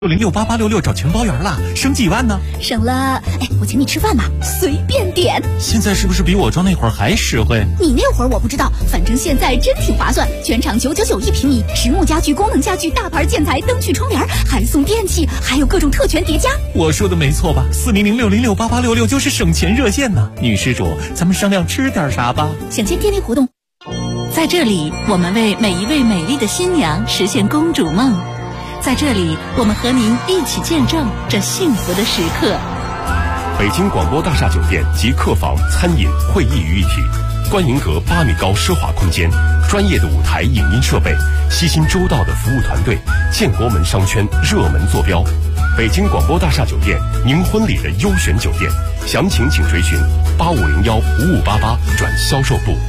606866找全包圆了，省几万呢？ 省了，我请你吃饭吧，随便点。 现在是不是比我装那会儿还实惠？ 你那会儿我不知道，反正现在真挺划算，全场999一平米，实木家具、功能家具、大牌建材、灯具、窗帘，还送电器，还有各种特权叠加。 我说的没错吧？4006068866就是省钱热线呢。女施主，咱们商量吃点啥吧？ 享签电力活动。 在这里，我们为每一位美丽的新娘实现公主梦。在这里，我们和您一起见证这幸福的时刻。 北京广播大厦酒店集客房、餐饮、会议于一体，观银阁8米高奢华空间，专业的舞台影音设备，悉心周到的服务团队，建国门商圈热门坐标。北京广播大厦酒店，您婚礼的优选酒店，详情请追寻85015588转销售部。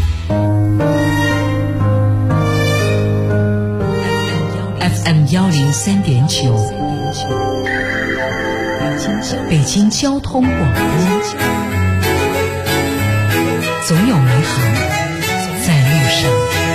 FM 103.9，北京交通广播，总有美好在路上。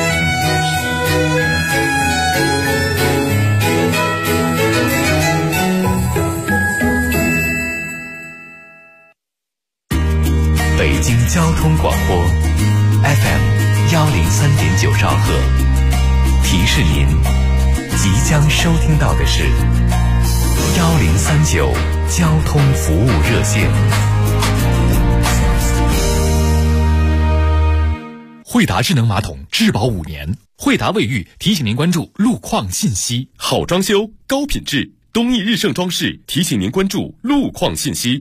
北京交通广播 FM 103.9兆赫，提示您即将收听到的是1039交通服务热线。 惠达智能马桶质保5年，惠达卫浴提醒您关注路况信息。 好装修，高品质，东义日盛装饰提醒您关注路况信息。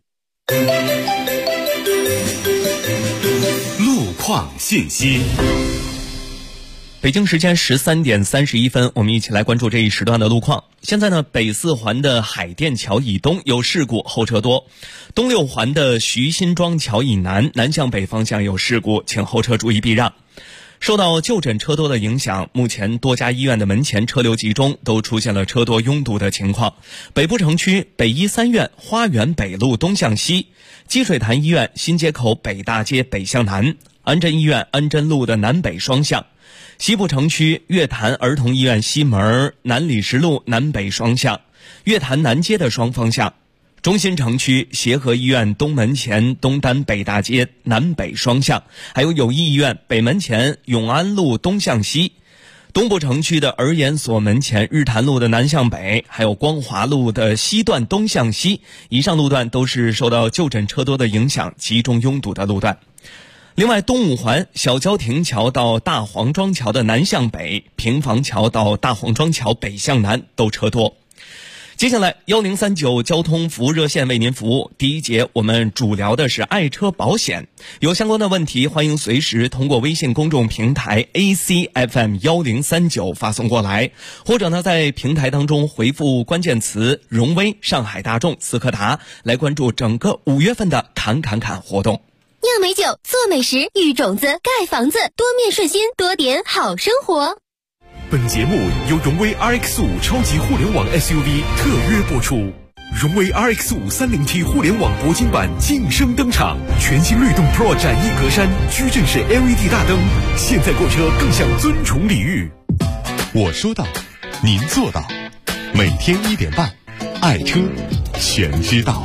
路况信息。 北京时间13点31分，我们一起来关注这一时段的路况。现在呢，北4环的海淀桥以东有事故，后车多；东6环的徐辛庄桥以南，南向北方向有事故，请后车注意避让。受到就诊车多的影响，目前多家医院的门前车流集中，都出现了车多拥堵的情况。北部城区北医3院花园北路东向西，积水潭医院新街口北大街北向南，安贞医院安贞路的南北双向。西部城区月坛儿童医院西门南礼士路南北双向，月坛南街的双方向。中心城区协和医院东门前东单北大街南北双向，还有友谊医院北门前永安路东向西。东部城区的儿研所门前日坛路的南向北，还有光华路的西段东向西，以上路段都是受到就诊车多的影响集中拥堵的路段。另外，东5环小郊亭桥到大黄庄桥的南向北，平房桥到大黄庄桥北向南都车多。接下来1039交通服务热线为您服务。第一节我们主聊的是爱车保险，有相关的问题欢迎随时通过微信公众平台 ACFM 1039发送过来，或者呢在平台当中回复关键词荣威、上海大众、斯柯达来关注整个5月份的侃活动。 酿美酒，做美食，育种子，盖房子，多面顺心，多点好生活。 本节目由荣威 RX5 超级互联网 SUV 特约播出。荣威 RX5 30T 互联网铂金版晋升登场，全新律动 Pro 展翼格栅，矩阵式 LED 大灯，现在购车更享尊崇礼遇。 我说到，您做到，每天1点半，爱车全知道。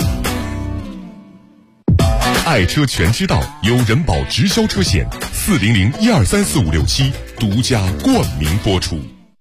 爱车全知道由人保直销车险400123456独家冠名播出。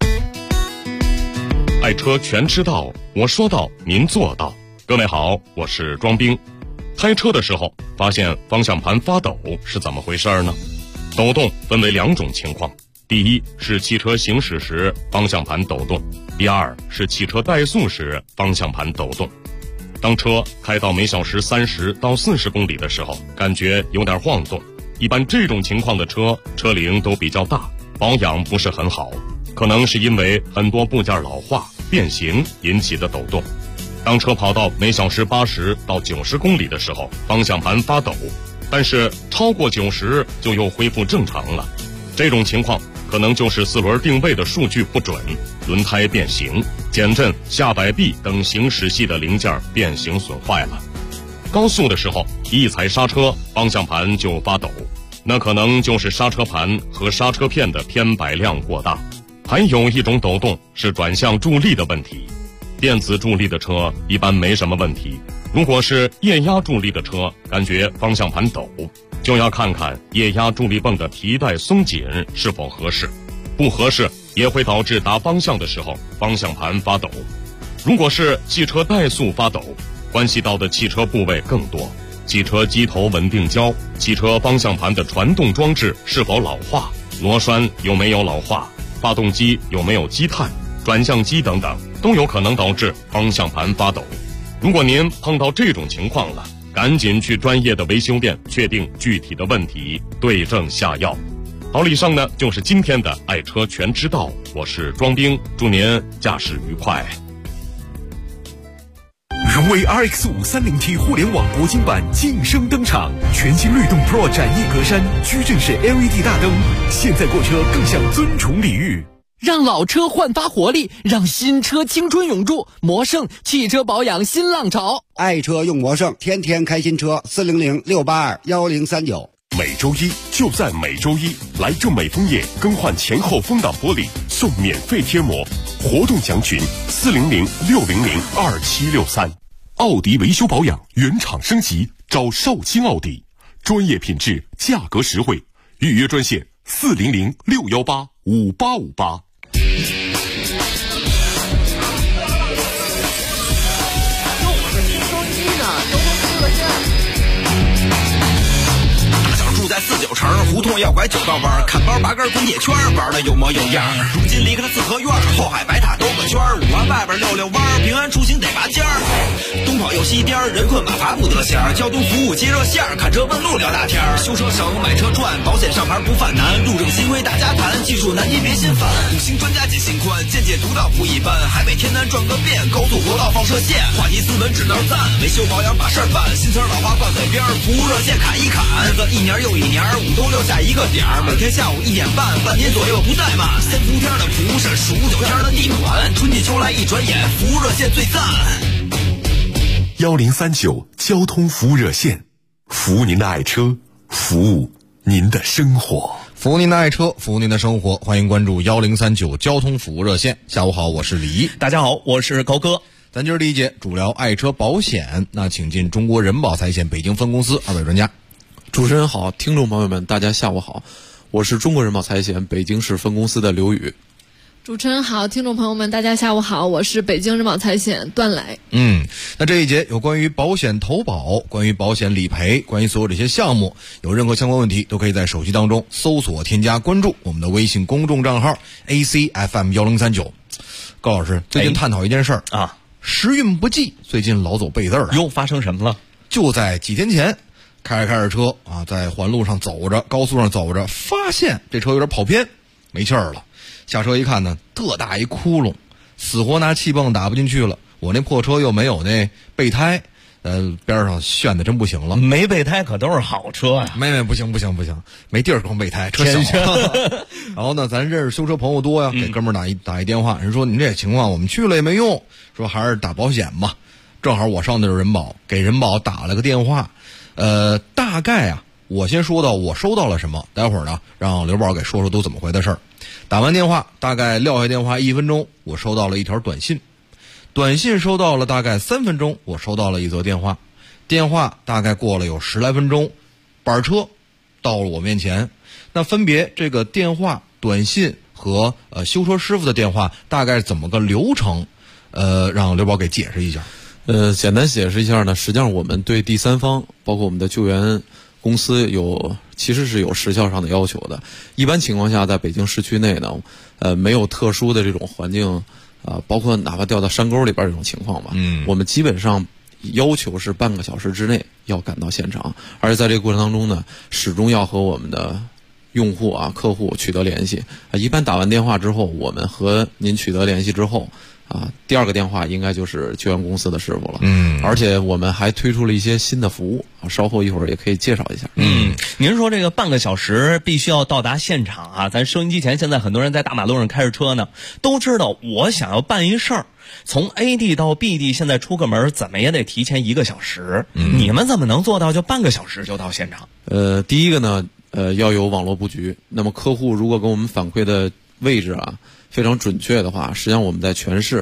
爱车全知道，我说到您做到。各位好，我是庄兵。开车的时候发现方向盘发抖是怎么回事呢？抖动分为2种情况，第一是汽车行驶时方向盘抖动，第二是汽车怠速时方向盘抖动。当车开到每小时30到40公里的时候，感觉有点晃动。一般这种情况的车龄都比较大，保养不是很好，可能是因为很多部件老化变形引起的抖动。当车跑到每小时80到90公里的时候，方向盘发抖，但是超过90就又恢复正常了。这种情况可能就是4轮定位的数据不准，轮胎变形，减震、下摆臂等行驶系的零件变形损坏了。高速的时候一踩刹车，方向盘就发抖，那可能就是刹车盘和刹车片的偏摆量过大。还有一种抖动是转向助力的问题， 电子助力的车一般没什么问题。如果是液压助力的车，感觉方向盘抖，就要看看液压助力泵的提带松紧是否合适，不合适也会导致打方向的时候方向盘发抖。如果是汽车怠速发抖，关系到的汽车部位更多，汽车机头稳定胶、汽车方向盘的传动装置是否老化、螺栓有没有老化、发动机有没有积碳、转向机等等，都有可能导致方向盘发抖。如果您碰到这种情况了，赶紧去专业的维修店确定具体的问题，对症下药。好，以上呢就是今天的爱车全知道，我是庄兵，祝您驾驶愉快。 荣威 RX530T 互联网铂金版晋升登场，全新律动 Pro 展翼格栅，矩阵式 LED 大灯，现在购车更享尊崇礼遇。 让老车焕发活力，让新车青春永驻。魔圣汽车保养新浪潮， 爱车用魔圣，天天开新车。400-682-1039。 每周一就在每周一，来正美枫叶更换前后风挡玻璃送免费贴膜，活动详询400-600-2763。奥迪维修保养原厂升级，找绍兴奥迪，专业品质，价格实惠，预约专线400-618-5858。 在49城胡同要拐9道弯，看包8根滚铁圈，玩的有模有样。如今离开了四合院，后海白塔兜个圈，5环外边溜溜弯，平安出行得拔尖儿。东跑又西颠，人困马乏不得闲。交通服务接热线，看车问路聊大天。修车省，买车赚，保险上牌不犯难。路政新规大家谈，技术难题别心烦。5星专家解心宽，见解独到不一般。海北天南转个遍，高速国道放射线。话题斯文只能赞，维修保养把事儿办。新词老话挂嘴边，服务热线砍一砍。日子一年又一年，5都6下一个点儿，每天下午1点半，半年左右不怠慢。3伏天的服务是数9天的地暖，春季秋来一转眼，服务热线最赞。 1039交通服务热线，服务您的爱车，服务您的生活。 服务您的爱车，服务您的生活，欢迎关注1039交通服务热线。下午好，我是李。 大家好，我是高哥。 咱今儿第一节主聊爱车保险，那请进中国人保财险北京分公司2位专家。 主持人好，听众朋友们大家下午好，我是中国人保财险北京市分公司的刘宇。 主持人好，听众朋友们大家下午好，我是北京人保财险段磊。 那这一节有关于保险投保，关于保险理赔，关于所有这些项目，有任何相关问题都可以在手机当中搜索添加关注我们的微信公众账号 ACFM1039。高老师最近探讨一件事儿啊， 时运不济，最近老走背字儿又发生什么了？ 就在几天前开着车啊，在环路上走着，高速上走着，发现这车有点跑偏，没气儿了。下车一看呢，特大一窟窿，死活拿气泵打不进去了。我那破车又没有那备胎，边上炫的真不行了。 没备胎可都是好车呀。 没不行，没地儿装备胎，车小。然后呢，咱认识修车朋友多呀，给哥们儿打一电话，人说您这情况我们去了也没用，说还是打保险吧。正好我上的是人保，给人保打了个电话。大概啊，我先说到我收到了什么，待会儿呢让刘宝给说说都怎么回的事儿。打完电话，大概撂下电话1分钟，我收到了一条短信，短信收到了大概3分钟，我收到了一则电话，电话大概过了有10来分钟，板车到了我面前。那分别这个电话、短信和修车师傅的电话大概怎么个流程？让刘宝给解释一下。 简单解释一下呢，实际上我们对第三方，包括我们的救援公司其实是有时效上的要求的。一般情况下，在北京市区内呢，没有特殊的这种环境包括哪怕掉到山沟里边这种情况吧，我们基本上要求是半个小时之内要赶到现场，而且在这个过程当中呢，始终要和我们的用户客户取得联系。一般打完电话之后，我们和您取得联系之后第二个电话应该就是救援公司的师傅了。而且我们还推出了一些新的服务，稍后一会儿也可以介绍一下。 您说这个半个小时必须要到达现场啊，咱收音机前现在很多人在大马路上开着车呢，都知道我想要办一事儿，从 A 地到 B 地现在出个门怎么也得提前1个小时，你们怎么能做到就半个小时就到现场？ 第一个呢要有网络布局，那么客户如果给我们反馈的位置非常准确的话，实际上我们在全市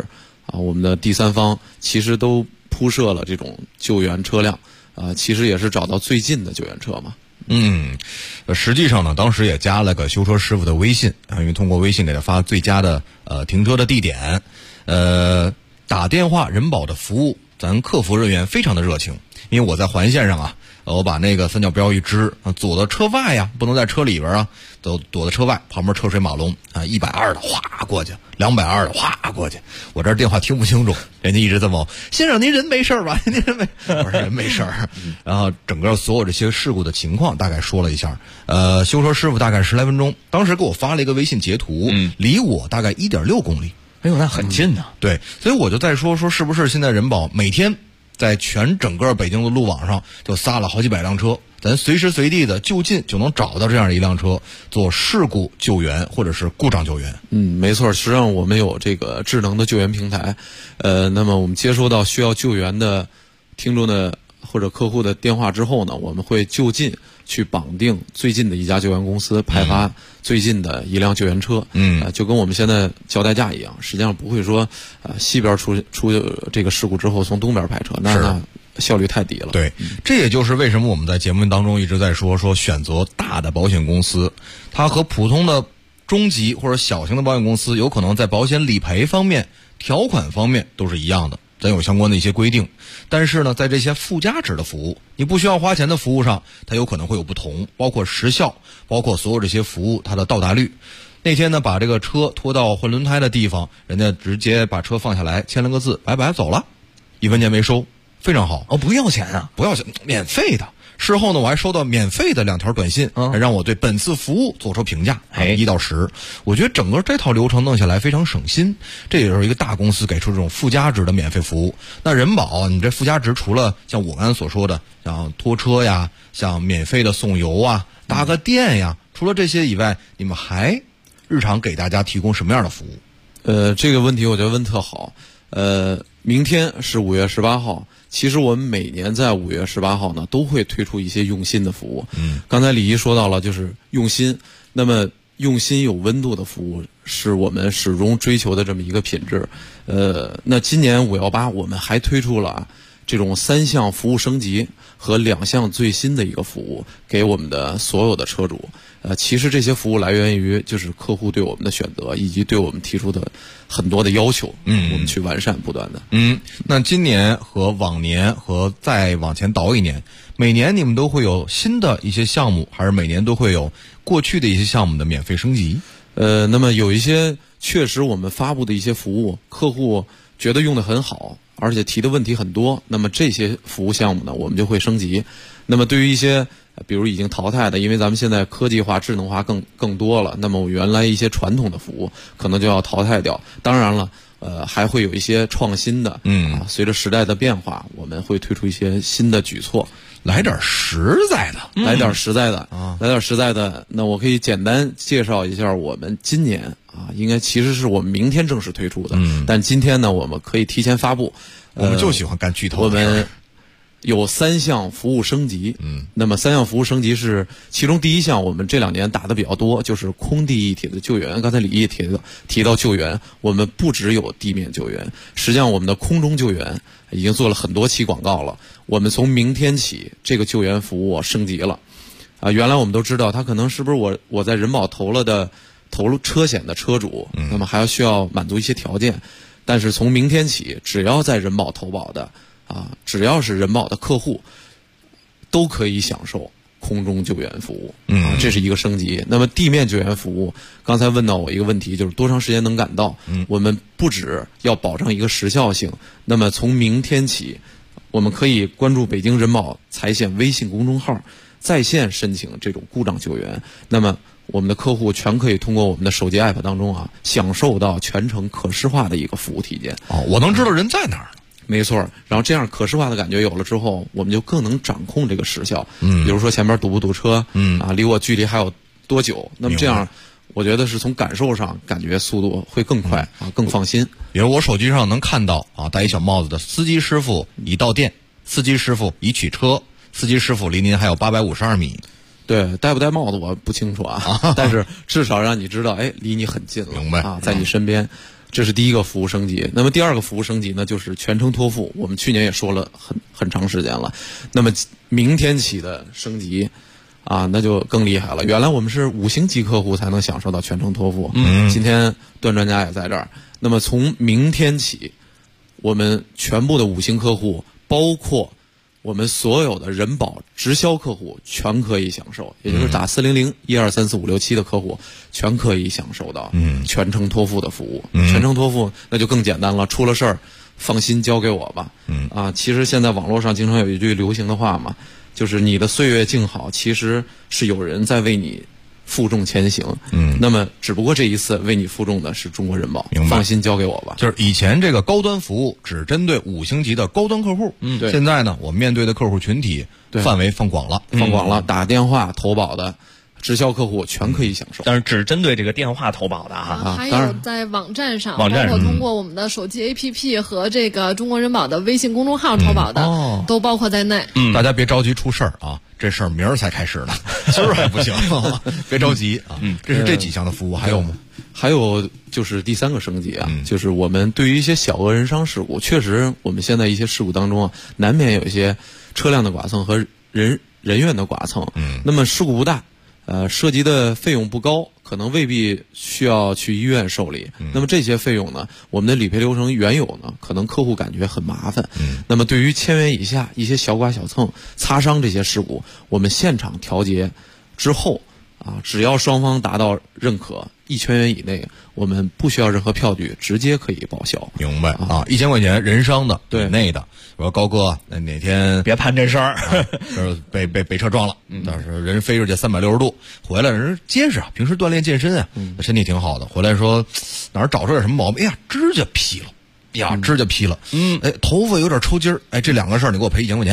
我们的第三方其实都铺设了这种救援车辆其实也是找到最近的救援车嘛。 实际上呢，当时也加了个修车师傅的微信因为通过微信给他发最佳的停车的地点，打电话人保的服务，咱客服人员非常的热情。因为我在环线上我把那个三角标一支左的车外呀，不能在车里边都躲在车外，旁边车水马龙120的哗过去，220的哗过去，我这电话听不清楚，人家一直在问先生您人没事吧？您人没，我说人没事然后整个所有这些事故的情况大概说了一下，修车师傅大概10来分钟，当时给我发了一个微信截图，离我大概1.6公里。 哎呦，那很近呢。 对，所以我就在说是不是现在人保每天在全整个北京的路网上就撒了好几百辆车，咱随时随地的就近就能找到这样的一辆车做事故救援或者是故障救援。 没错，实际上我们有这个智能的救援平台，那么我们接收到需要救援的听众的或者客户的电话之后呢，我们会就近去绑定最近的一家救援公司，派发最近的一辆救援车。就跟我们现在交代价一样，实际上不会说西边出这个事故之后从东边派车，那效率太低了。 对，这也就是为什么我们在节目当中一直在说选择大的保险公司，它和普通的中级或者小型的保险公司有可能在保险理赔方面、条款方面都是一样的，咱有相关的一些规定，但是呢，在这些附加值的服务，你不需要花钱的服务上，它有可能会有不同，包括时效，包括所有这些服务它的到达率。那天呢，把这个车拖到换轮胎的地方，人家直接把车放下来，签了个字，拜拜，走了，1分钱没收，非常好。 不要钱啊？ 不要钱，免费的。事后呢，我还收到免费的2条短信，让我对本次服务做出评价，1到10。我觉得整个这套流程弄下来非常省心，这也是一个大公司给出这种附加值的免费服务。那人保，你这附加值除了像我刚才所说的，像拖车呀，像免费的送油啊，搭个电呀，除了这些以外，你们还日常给大家提供什么样的服务？ 这个问题我觉得问特好。明天是5月18号。其实我们每年在5月18号呢，都会推出一些用心的服务。刚才李毅说到了，就是用心。那么用心有温度的服务是我们始终追求的这么一个品质。那今年518我们还推出了这种3项服务升级和2项最新的一个服务给我们的所有的车主。其实这些服务来源于就是客户对我们的选择以及对我们提出的很多的要求，我们去完善不断的。 那今年和往年和再往前倒一年，每年你们都会有新的一些项目，还是每年都会有过去的一些项目的免费升级？ 那么有一些确实我们发布的一些服务，客户觉得用得很好，而且提的问题很多，那么这些服务项目呢，我们就会升级。那么对于一些比如已经淘汰的，因为咱们现在科技化、智能化更多了，那么我原来一些传统的服务可能就要淘汰掉。当然了，还会有一些创新的，随着时代的变化，我们会推出一些新的举措。 来点实在的， 来点实在的，来点实在的。那我可以简单介绍一下我们今年应该其实是我们明天正式推出的，但今天呢，我们可以提前发布。 我们就喜欢干剧透。 我们有3项服务升级，那么3项服务升级是其中第1项，我们这2年打的比较多，就是空地一体的救援。刚才李毅提到救援，我们不只有地面救援，实际上我们的空中救援已经做了很多期广告了。我们从明天起，这个救援服务升级了。原来我们都知道，他可能是不是我在人保投入车险的车主，那么还需要满足一些条件。但是从明天起，只要在人保投保的只要是人保的客户，都可以享受空中救援服务。这是一个升级。那么地面救援服务，刚才问到我一个问题，就是多长时间能赶到？我们不只要保证一个时效性，那么从明天起，我们可以关注北京人保财险微信公众号，在线申请这种故障救援。那么我们的客户全可以通过我们的手机 app 当中享受到全程可视化的一个服务体验。 我能知道人在哪儿。 没错，然后这样可视化的感觉有了之后，我们就更能掌控这个时效。比如说前面堵不堵车，离我距离还有多久？那么这样，我觉得是从感受上感觉速度会更快更放心。 比如我手机上能看到戴一小帽子的司机师傅已到店，司机师傅已取车，司机师傅离您还有852米。 对，戴不戴帽子我不清楚但是至少让你知道，离你很近了， 明白在你身边。 这是第一个服务升级。那么第二个服务升级呢，就是全程托付。我们去年也说了很长时间了。那么明天起的升级啊，那就更厉害了。原来我们是5星级客户才能享受到全程托付，今天段专家也在这儿。那么从明天起，我们全部的5星客户，包括我们所有的人保直销客户全可以享受，也就是打400 1234567的客户全可以享受到全程托付的服务。全程托付那就更简单了，出了事儿放心交给我吧。其实现在网络上经常有一句流行的话嘛，就是你的岁月静好，其实是有人在为你负重前行。那么只不过这一次为你负重的是中国人保，放心交给我吧。 就是以前这个高端服务只针对5星级的高端客户， 对。 现在呢，我面对的客户群体范围放广了， 打电话投保的直销客户全可以享受， 但是只针对这个电话投保的哈。 还有在网站上，包括通过我们的手机 APP 和这个中国人保的微信公众号投保的，都包括在内。 大家别着急出事儿啊，这事儿明儿才开始呢，今儿还不行，别着急啊。这是这几项的服务，还有吗？ 还有就是第3个升级啊，就是我们对于一些小额人伤事故，确实我们现在一些事故当中啊，难免有一些车辆的剐蹭和人员的剐蹭。那么事故不大。涉及的费用不高，可能未必需要去医院受理。那么这些费用呢，我们的理赔流程原有呢，可能客户感觉很麻烦。那么对于1000元以下一些小剐小蹭、擦伤这些事故，我们现场调节之后啊，只要双方达到认可，1000元以内，我们不需要任何票据，直接可以报销。 明白啊？1000块钱人伤的以内的，我说高哥，哪天别攀这事儿， 就是被车撞了，但是人飞出去360度回来，人结实啊，平时锻炼健身啊，身体挺好的，回来说哪儿找出点什么毛病？哎呀，指甲劈了，头发有点抽筋儿，这2个事儿你给我赔1000块钱。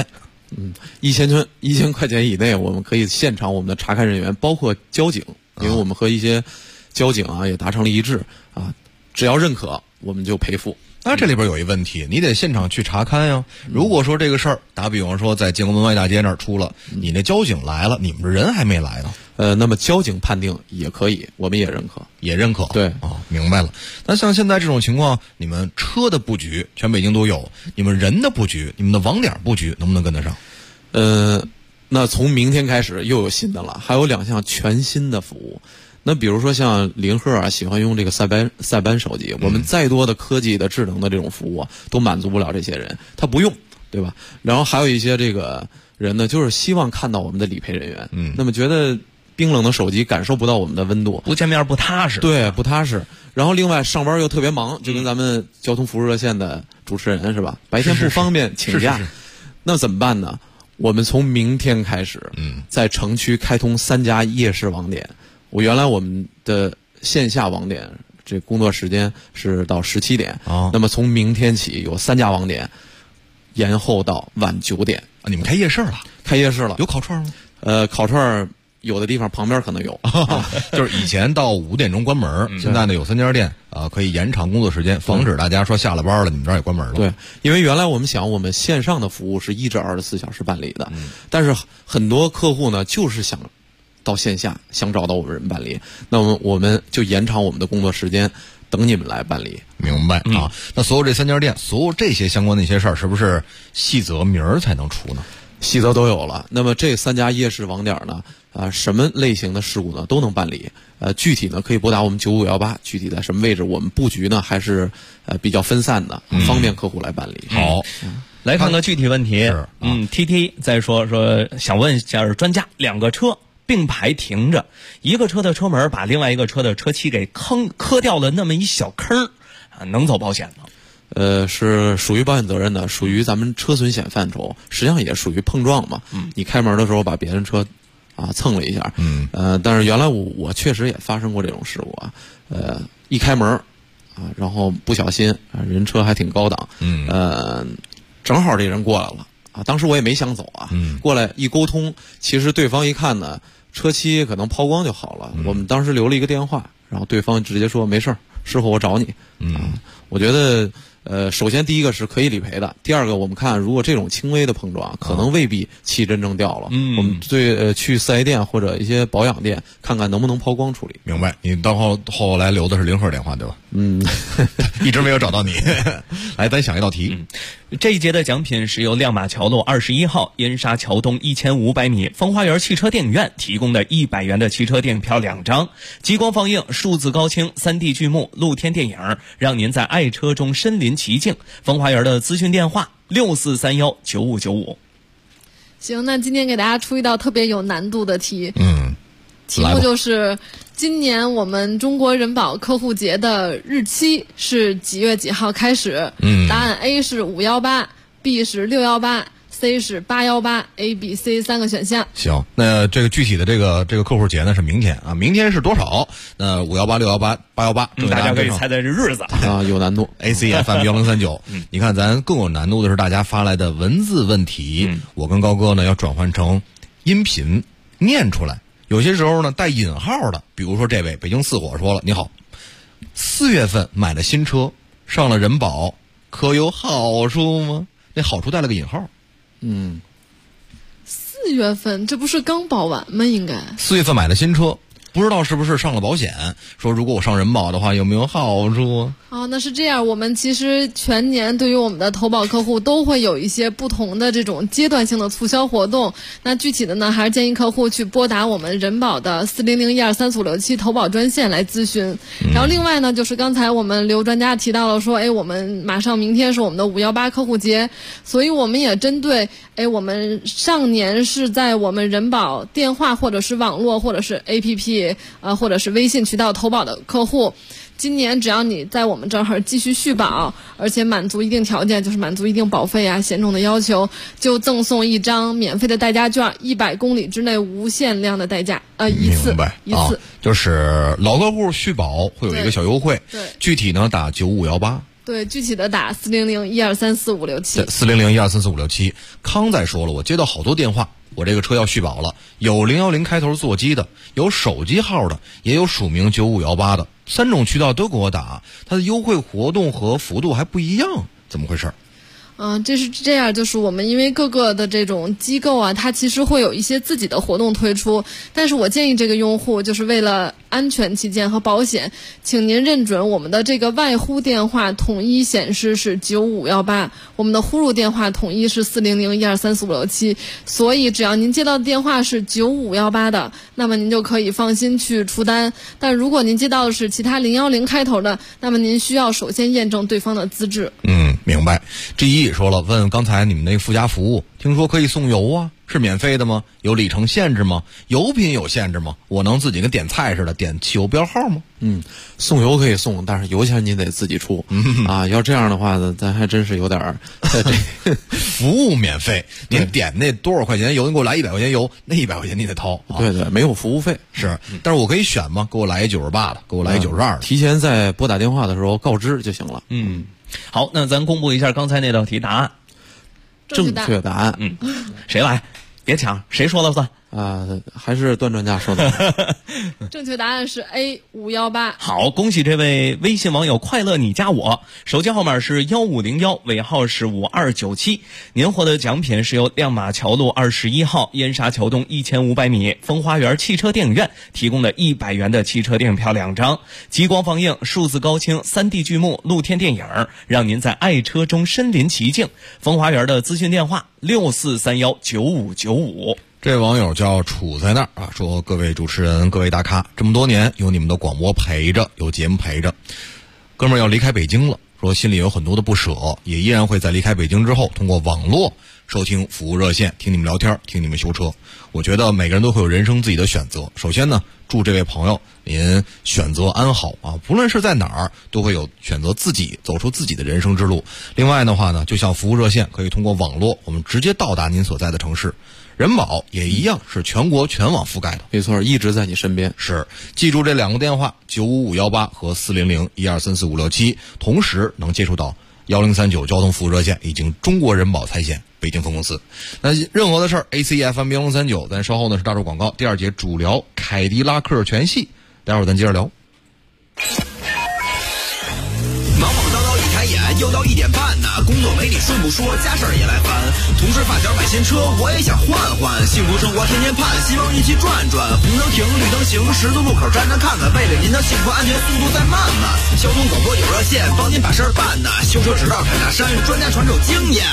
1000块钱以内，我们可以现场我们的查看人员，包括交警，因为我们和一些交警啊也达成了一致啊，只要认可我们就赔付。 那这里边有一问题，你得现场去查勘呀。如果说这个事儿，打比方说在建国门外大街那儿出了，你那交警来了，你们这人还没来呢。 那么交警判定也可以，我们也认可。对啊，明白了。那像现在这种情况，你们车的布局全北京都有，你们人的布局，你们的网点布局能不能跟得上？ 那从明天开始又有新的了，还有2项全新的服务。那比如说像林鹤啊，喜欢用这个塞班手机，我们再多的科技的智能的这种服务啊，都满足不了这些人，他不用，对吧？然后还有一些这个人呢，就是希望看到我们的理赔人员，那么觉得冰冷的手机感受不到我们的温度， 不见面不踏实， 对，不踏实。然后另外上班又特别忙，就跟咱们交通服务热线的主持人是吧？白天不方便请假，那怎么办呢？我们从明天开始，在城区开通3家夜市网点。原来我们的线下网点这工作时间是到17点，那么从明天起有3家网点延后到晚9点。 你们开夜市了？ 开夜市了。 有烤串吗？ 烤串有的地方旁边可能有， 就是以前到5点钟关门，现在呢有3家店可以延长工作时间，防止大家说下了班了你们这儿也关门了。 对，因为原来我们线上的服务是1至24小时办理的，但是很多客户呢就是想到线下，想找到我们人办理，那我们就延长我们的工作时间，等你们来办理。 明白啊？那所有这3家店，所有这些相关的一些事儿，是不是细则明儿才能出呢？ 细则都有了。那么这3家夜市网点呢，什么类型的事故呢都能办理。具体呢可以拨打我们9518，具体在什么位置，我们布局呢还是比较分散的，方便客户来办理。 好， 来看个具体问题。TT 再说想问一下专家，2个车并排停着，一个车的车门把另外一个车的车漆给磕掉了那么一小坑能走保险吗？ 是属于保险责任的，属于咱们车损险范畴，实际上也属于碰撞嘛。你开门的时候把别人车蹭了一下，但是原来我确实也发生过这种事故一开门然后不小心人车还挺高档，正好这人过来了当时我也没想走过来一沟通，其实对方一看呢，车漆可能抛光就好了，我们当时留了一个电话，然后对方直接说没事儿，事后我找你。我觉得首先第一个是可以理赔的，第二个我们看如果这种轻微的碰撞，可能未必气真正掉了。我们去4S店或者一些保养店看看能不能抛光处理。 明白？你到后来留的是零号电话对吧？一直没有找到你。来，咱想一道题。 这一节的奖品是由亮马桥路21号燕莎桥东1500米风花园汽车电影院提供的100元的汽车电影票2张，激光放映、数字高清、3D 剧目、露天电影，让您在爱车中身临其境。风花园的咨询电话64319595。 行，那今天给大家出一道特别有难度的题。题目就是今年我们中国人保客户节的日期是几月几号开始？答案 A 是518，B 是618，C 是818，A、B、C 3个选项。 行，那这个具体的这个客户节呢是明天啊，明天是多少？那518、618、818， 大家可以猜猜这日子啊，有难度。 ACFM 1039，你看咱更有难度的是大家发来的文字问题，我跟高哥呢要转换成音频念出来。有些时候呢带引号的，比如说这位北京4火说了，你好，4月份买了新车，上了人保，可有好处吗？那好处带了个引号。 4月份这不是刚保完吗？应该 4月份买了新车，不知道是不是上了保险，说如果我上人保的话有没有好处啊？ 那是这样，我们其实全年对于我们的投保客户都会有一些不同的这种阶段性的促销活动。那具体的呢，还是建议客户去拨打我们人保的400123457投保专线来咨询。然后另外呢，就是刚才我们刘专家提到了说，我们马上明天是我们的518客户节，所以我们也针对我们上年是在我们人保电话或者是网络或者是 APP 或者是微信渠道投保的客户，今年只要你在我们这儿继续续保，而且满足一定条件，就是满足一定保费险种的要求，就赠送1张免费的代驾券，100公里之内无限量的代驾，一次。 明白，一次。就是老客户续保会有一个小优惠， 对， 具体呢打9518。 对，具体的打40012345567。 40012345567。康在说了，我接到好多电话，我这个车要续保了，有010开头座机的，有手机号的，也有署名9518的，3种渠道都给我打，它的优惠活动和幅度还不一样，怎么回事？ 这是这样，就是我们因为各个的这种机构它其实会有一些自己的活动推出，但是我建议这个用户就是为了安全起见和保险，请您认准我们的这个外呼电话统一显示是9518，我们的呼入电话统一是40012345567，所以只要您接到的电话是9518的，那么您就可以放心去出单。但如果您接到的是其他010开头的，那么您需要首先验证对方的资质。 明白。G1也说了，问刚才你们那个附加服务，听说可以送油啊，是免费的吗？有里程限制吗？油品有限制吗？我能自己跟点菜似的点汽油标号吗？ 送油可以送，但是油钱你得自己出。要这样的话呢，咱还真是有点服务免费，你点那多少块钱油，你给我来100块钱油，那100块钱你得掏。 对，没有服务费是，但是我可以选吗？给我来一98的，给我来一92的。 提前在拨打电话的时候告知就行了。 好，那咱公布一下刚才那道题答案。 正确答案。 谁来？别抢，谁说了算？ 还是段专家说的。 正确答案是 A518。 好，恭喜这位微信网友快乐你加我，手机号码是1501，尾号是5297。您获得奖品是由亮马桥路21号燕莎桥东1500米风花园汽车电影院提供的100元的汽车电影票2张，激光放映、数字高清、3D 剧目、露天电影，让您在爱车中身临其境。风花园的咨询电话64319595。 这位网友叫楚在那儿说各位主持人，各位大咖，这么多年有你们的广播陪着，有节目陪着，哥们儿要离开北京了，说心里有很多的不舍，也依然会在离开北京之后通过网络收听服务热线，听你们聊天，听你们修车。我觉得每个人都会有人生自己的选择，首先呢，祝这位朋友您选择安好不论是在哪儿都会有选择自己走出自己的人生之路。另外的话呢，就像服务热线可以通过网络我们直接到达您所在的城市，人保也一样是全国全网覆盖的。 没错，一直在你身边。 是，记住这2个电话95518和40012345567，同时能接触到1039交通服务热线以及中国人保财险北京分公司。那任何的事儿 ACFM 1039，咱稍后呢是大众广告，第2节主聊凯迪拉克全系，待会儿咱接着聊。 忙忙叨叨一开眼， 又到1点半呢，工作没你顺不说，家事儿也来烦。同事发小买新车，我也想换换，幸福生活天天盼，希望一起转转。红灯停，绿灯行，十字路口站着看看，为了您的幸福安全，速度再慢慢。交通广播有热线，帮您把事儿办呢。修车直到凯大山，专家传授经验。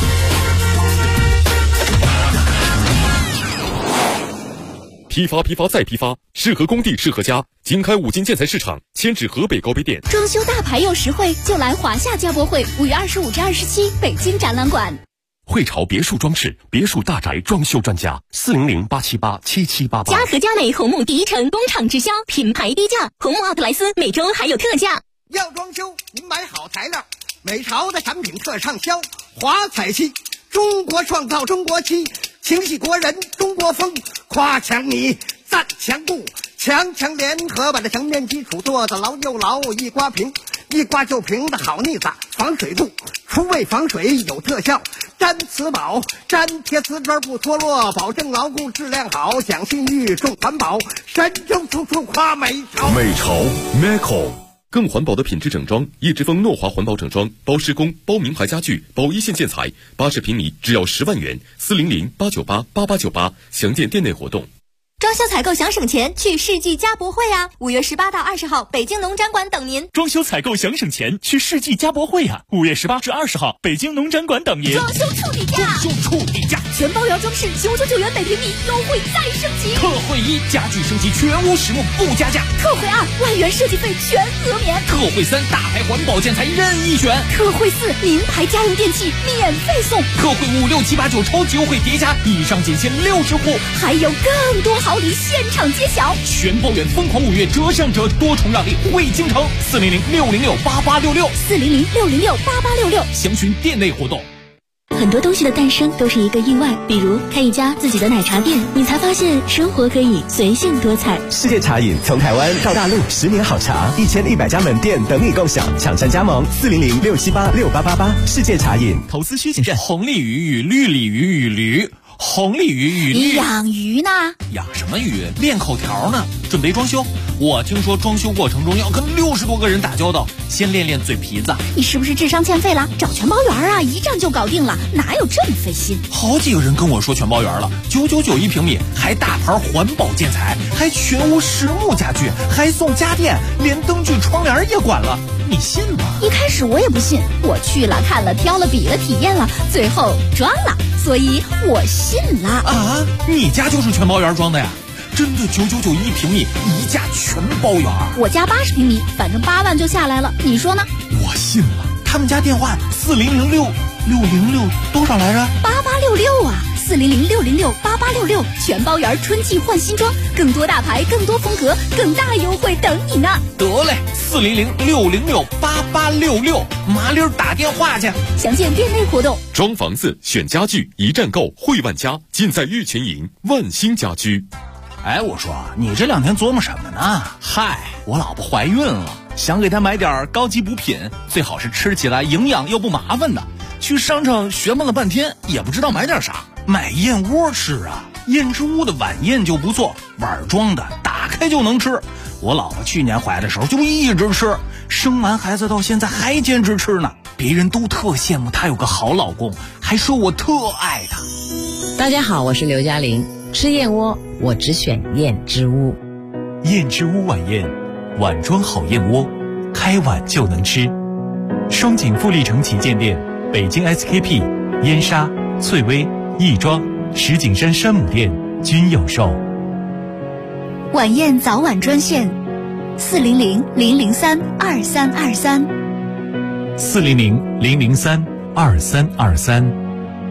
批发再批发，适合工地适合家。经开5金建材市场，迁至河北高碑店。 装修大牌又实惠，就来华夏家博会，5月25至27，北京展览馆。 汇潮别墅装饰，别墅大宅装修专家，400-878-7788。 嘉禾佳美红木第一城工厂直销，品牌低价，红木奥特莱斯每周还有特价。 要装修，您买好材料，美潮的产品特畅销，华彩漆，中国创造中国漆，情系国人中国风，夸强你赞强固，强联合把这墙面基础做得牢又牢，一刮平，一刮就平的好腻子，防水度，除味防水有特效，粘瓷宝，粘贴瓷砖不脱落，保证牢固质量好，讲信誉重环保，神州处处夸美潮。 美潮 Meco。更环保的品质整装，叶之峰诺华环保整装，包施工，包名牌家具，包一线建材，80平米只要10万元，400-898-8898，详见店内活动。 装修采购想省钱，去世纪家博会啊！5月18到20号，北京农展馆等您。 装修采购想省钱，去世纪家博会啊！5月18至20号，北京农展馆等您。 装修处底价， 装修处底价， 全包圆装饰999元每平米，优惠再升级。 特惠1，家具升级全屋实木不加价。 特惠2，万元设计费全额免。 特惠3，大牌环保建材任意选。 特惠4，名牌家用电器免费送。 特惠5、6、7、8、9超级优惠叠加，以上仅限60户， 还有更多好礼现场揭晓。 全包圆疯狂5月折上折，多重让利惠京城，400-606-8866，400-606-8866，详询店内活动。 很多东西的诞生都是一个意外，比如开一家自己的奶茶店，你才发现生活可以随性多彩。 世界茶饮从台湾到大陆，10年好茶，1100家门店等你共享，抢占加盟400-678-6888。世界茶饮。 投资需谨慎。红鲤鱼与绿鲤鱼与驴。红鲤鱼与你养鱼呢？ 养什么鱼？练口条呢。准备装修，我听说装修过程中要跟60多个人打交道，先练练嘴皮子。 你是不是智商欠费了？找全包圆啊，一站就搞定了，哪有这么费心？ 好几个人跟我说全包圆了，999平米，还大牌环保建材，还全屋实木家具，还送家电，连灯具窗帘也管了，你信吗？ 一开始我也不信，我去了看了挑了比了体验了，最后装了，所以我信了。 啊，你家就是全包圆装的呀？真的999平米，一价全包圆。 我家80平米，反正8万就下来了，你说呢？ 我信了。他们家电话4006606多少来着 ？8866啊，400668866，全包圆春季换新装，更多大牌，更多风格，更大优惠等你呢。 得嘞，400668866，麻溜打电话去。 详见店内活动。 装房子选家具，一站购汇万家，尽在玉泉营万兴家居。 哎，我说你这2天琢磨什么呢？嗨，我老婆怀孕了，想给她买点高级补品，最好是吃起来营养又不麻烦的。去商场学问了半天，也不知道买点啥，买燕窝吃啊。燕之屋的晚宴就不错，碗装的，打开就能吃。我老婆去年怀的时候就一直吃，生完孩子到现在还坚持吃呢。别人都特羡慕她有个好老公，还说我特爱她。 大家好，我是刘嘉玲。吃燕窝，我只选燕之屋。 燕之屋晚宴，碗装好燕窝，开碗就能吃。双井富力城旗舰店、北京 SKP、燕莎、翠微、亦庄、石景山山姆店均有售。 晚宴早晚专线 400-003-2323，400-003-2323。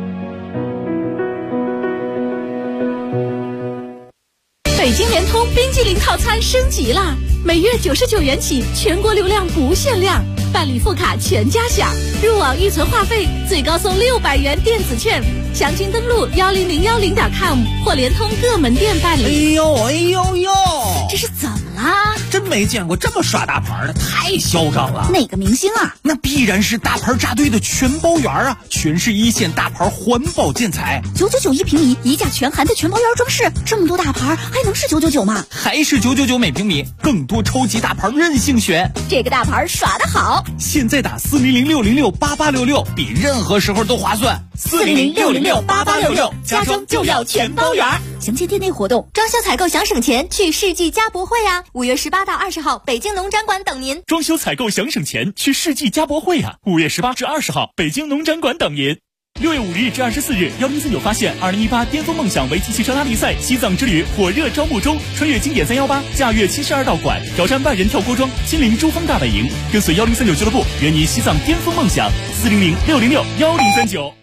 北京联通冰激凌套餐升级啦！每月99元起，全国流量不限量，办理副卡全家享，入网预存话费最高送600元电子券。详情登录10010.com或联通各门店办理。 哎呦， 这是怎么了？ 啦？ 真没见过这么耍大牌的，太嚣张了。 哪个明星啊？ 那必然是大牌扎堆的全包园啊，全是一线大牌环保建材 ，999一平米，一价全含的全包园装饰，这么多大牌还能是999吗？ 还是999每平米，更多超级大牌任性选。 这个大牌耍得好， 现在打400-606-8866，比任何时候都划算。 400-606-8866，家装就要全包园。详见店内活动。装修采购想省钱，去世纪家博会啊！5月18到20号，北京农展馆等您。 装修采购想省钱，去世纪家博会啊！5月18至20号，北京农展馆等您。6月5日至24日，1049发现2018巅峰梦想围棋汽车拉力赛西藏之旅火热招募中，穿越经典318，驾驭72道馆，挑战万人跳锅庄，亲临珠峰大本营，跟随1039俱乐部圆你西藏巅峰梦想。400-606-1039。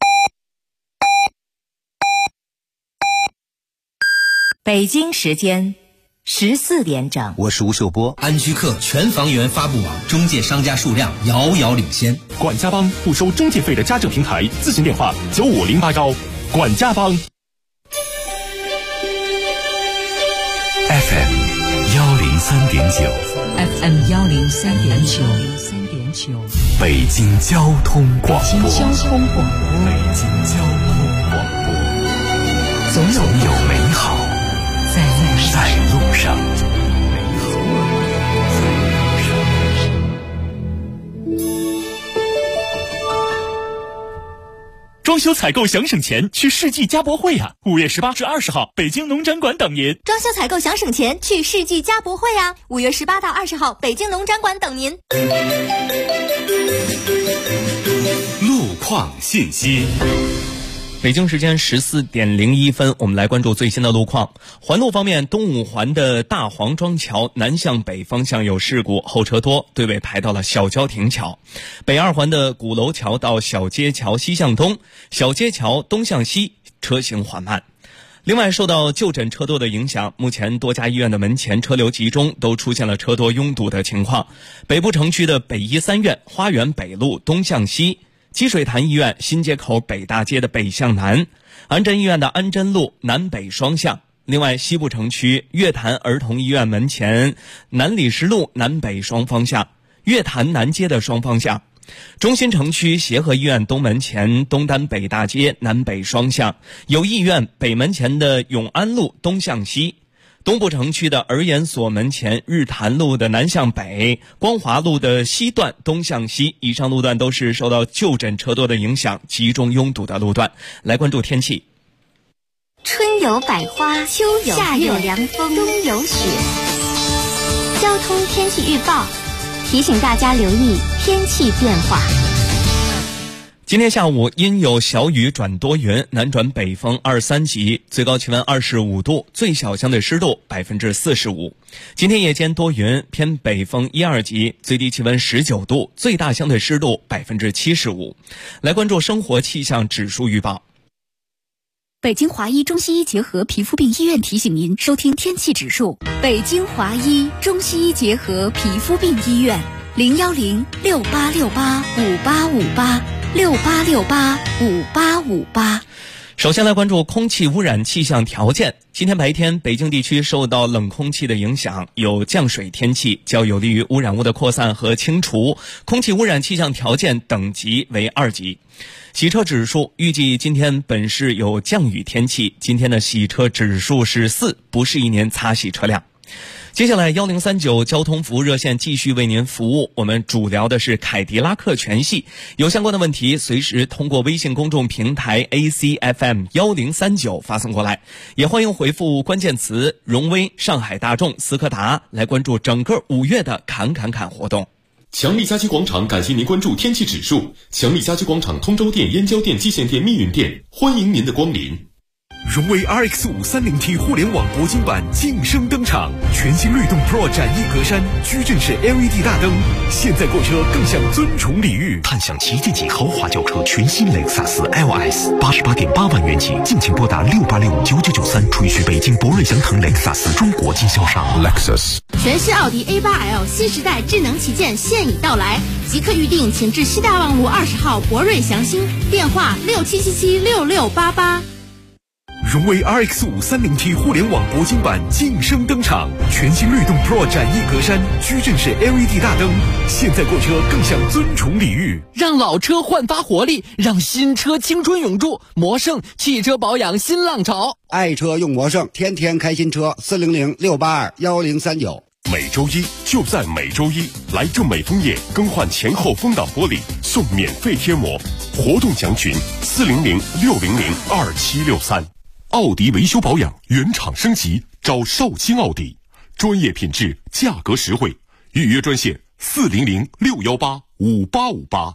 北京时间14点整， 我是吴秀波。 安居客全房源发布网中介商家数量遥遥领先。 管家帮不收中介费的家政平台，咨询电话95081。管家帮。 FM 103.9 FM 103.9， 北京交通广播。 北京交通广播，总有美好在路上。 装修采购想省钱，去世纪家博会啊！5月18至20号，北京农展馆等您。 装修采购想省钱，去世纪家博会啊！5月18到20号，北京农展馆等您。 路况信息。 北京时间14点01分，我们来关注最新的路况。环路方面，东五环的大黄庄桥南向北方向有事故，后车多，队尾排到了小郊亭桥。北二环的鼓楼桥到小街桥西向东，小街桥东向西车行缓慢。另外，受到就诊车多的影响，目前多家医院的门前车流集中，都出现了车多拥堵的情况。北部城区的北医三院花园北路东向西，积水潭医院新街口北大街的北向南，安贞医院的安贞路南北双向。另外，西部城区月坛儿童医院门前南礼士路南北双方向，月坛南街的双方向。中心城区协和医院东门前东单北大街南北双向，友谊医院北门前的永安路东向西。东部城区的儿研所门前日坛路的南向北，光华路的西段东向西，以上路段都是受到就诊车多的影响，集中拥堵的路段。来关注天气。 春有百花，秋有夏有凉风，冬有雪。交通天气预报提醒大家留意天气变化。 今天下午阴有小雨转多云，南转北风2-3级，最高气温25度，最小相对湿度45%。今天夜间多云，偏北风1-2级，最低气温19度，最大相对湿度75%。来关注生活气象指数预报。 北京华医中西医结合皮肤病医院提醒您收听天气指数。北京华医中西医结合皮肤病医院，010-6868-5858，6868-5858。 首先来关注空气污染气象条件。今天白天，北京地区受到冷空气的影响，有降水天气，较有利于污染物的扩散和清除，空气污染气象条件等级为2级。洗车指数预计今天本市有降雨天气，今天的洗车指数是4，不是一年擦洗车辆。接下来1039交通服务热线继续为您服务，我们主聊的是凯迪拉克全系，有相关的问题随时通过微信公众平台 ACFM 1039发送过来，也欢迎回复关键词荣威、上海大众、斯柯达来关注整个5月的侃活动。 强力家居广场感谢您关注天气指数。强力家居广场通州店、燕郊店、蓟县店、密云店，欢迎您的光临。 荣威 RX 530T 互联网铂金版晋升登场，全新律动 Pro 展翼格栅，矩阵式 LED 大灯，现在购车更享尊崇礼遇。 探享旗舰级豪华轿车全新雷克萨斯 LS，88.8万元起，敬请拨打68659993，垂询北京博瑞祥腾雷克萨斯中国经销商。Lexus 全新奥迪 A8L 新时代智能旗舰现已到来，即刻预定，请至西大望路20号博瑞祥兴，电话67776688。 荣威 RX5 30T 互联网铂金版晋升登场，全新律动 Pro 展翼格栅，矩阵式 LED 大灯，现在购车更享尊崇礼遇。 让老车焕发活力，让新车青春永驻。魔圣汽车保养新浪潮， 爱车用魔圣，天天开新车，400-682-1039。 每周一就在每周一，来正美枫叶更换前后风挡玻璃送免费贴膜，活动详询400-600-2763。奥迪维修保养原厂升级，找绍兴奥迪，专业品质，价格实惠，预约专线400-618-5858。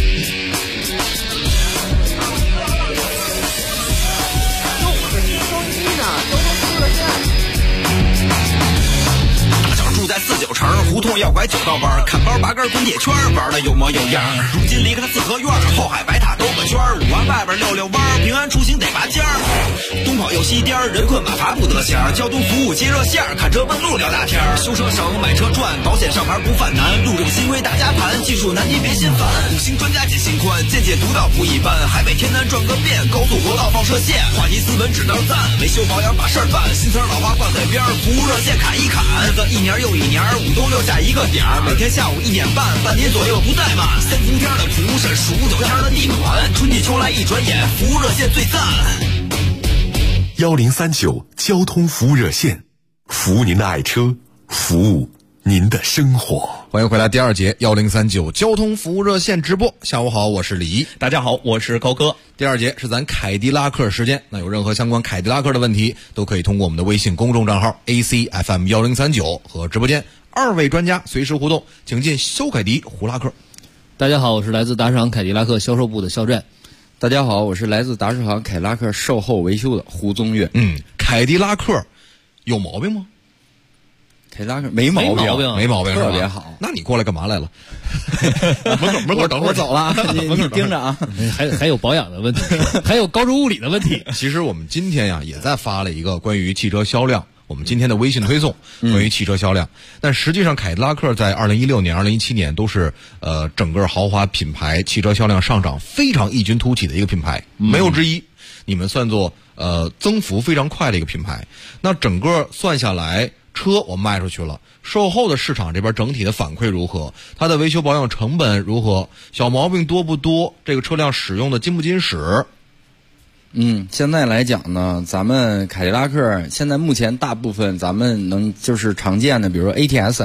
住在49城，胡同要拐9道弯，看包拔根滚铁圈，玩的有模有样。如今离开了四合院，后海白塔兜个圈，5环外边溜溜弯，平安出行得拔尖儿。东跑又西颠，人困马乏不得闲，交通服务接热线，看车问路聊大天。修车省，买车赚，保险上牌不犯难，路重心规大家盘，技术难题别心烦。5星专家解心宽，见解独到不一般，海北天南转个遍，高速国道放射线，话题斯文只当赞，维修保养把事儿办，新词老话挂嘴边，服务热线砍一砍，日子一年又一年，5冬6夏一个点儿，每天下午1点半，半年左右不怠慢。3伏天的普审，159天的地暖，春季秋来一转眼，服务热线最赞。 1039交通服务热线，服务您的爱车，服务您的生活。 欢迎回来第二节1039交通服务热线直播。下午好，我是李毅。 大家好，我是高哥。 第二节是咱凯迪拉克时间，那有任何相关凯迪拉克的问题，都可以通过我们的微信公众账号 ACFM1039 和直播间2位专家随时互动，请进修凯迪胡拉克。 大家好，我是来自达士行凯迪拉克销售部的肖战。 大家好，我是来自达士行凯迪拉克售后维修的胡宗岳。 凯迪拉克有毛病吗？ 凯迪拉克没毛病， 没毛病， 特别好。 那你过来干嘛来了？门口等会儿， 我走了，你盯着啊。 还有保养的问题，还有高中物理的问题。 其实我们今天呀也在发了一个关于汽车销量，我们今天的微信推送关于汽车销量。但实际上凯迪拉克在2016年、2017年都是整个豪华品牌汽车销量上涨非常异军突起的一个品牌，没有之一。你们算作增幅非常快的一个品牌。那整个算下来，车我卖出去了，售后的市场这边整体的反馈如何？它的维修保养成本如何？小毛病多不多？这个车辆使用的经不经使？ 现在来讲呢，咱们凯迪拉克现在目前大部分咱们能就是常见的，比如说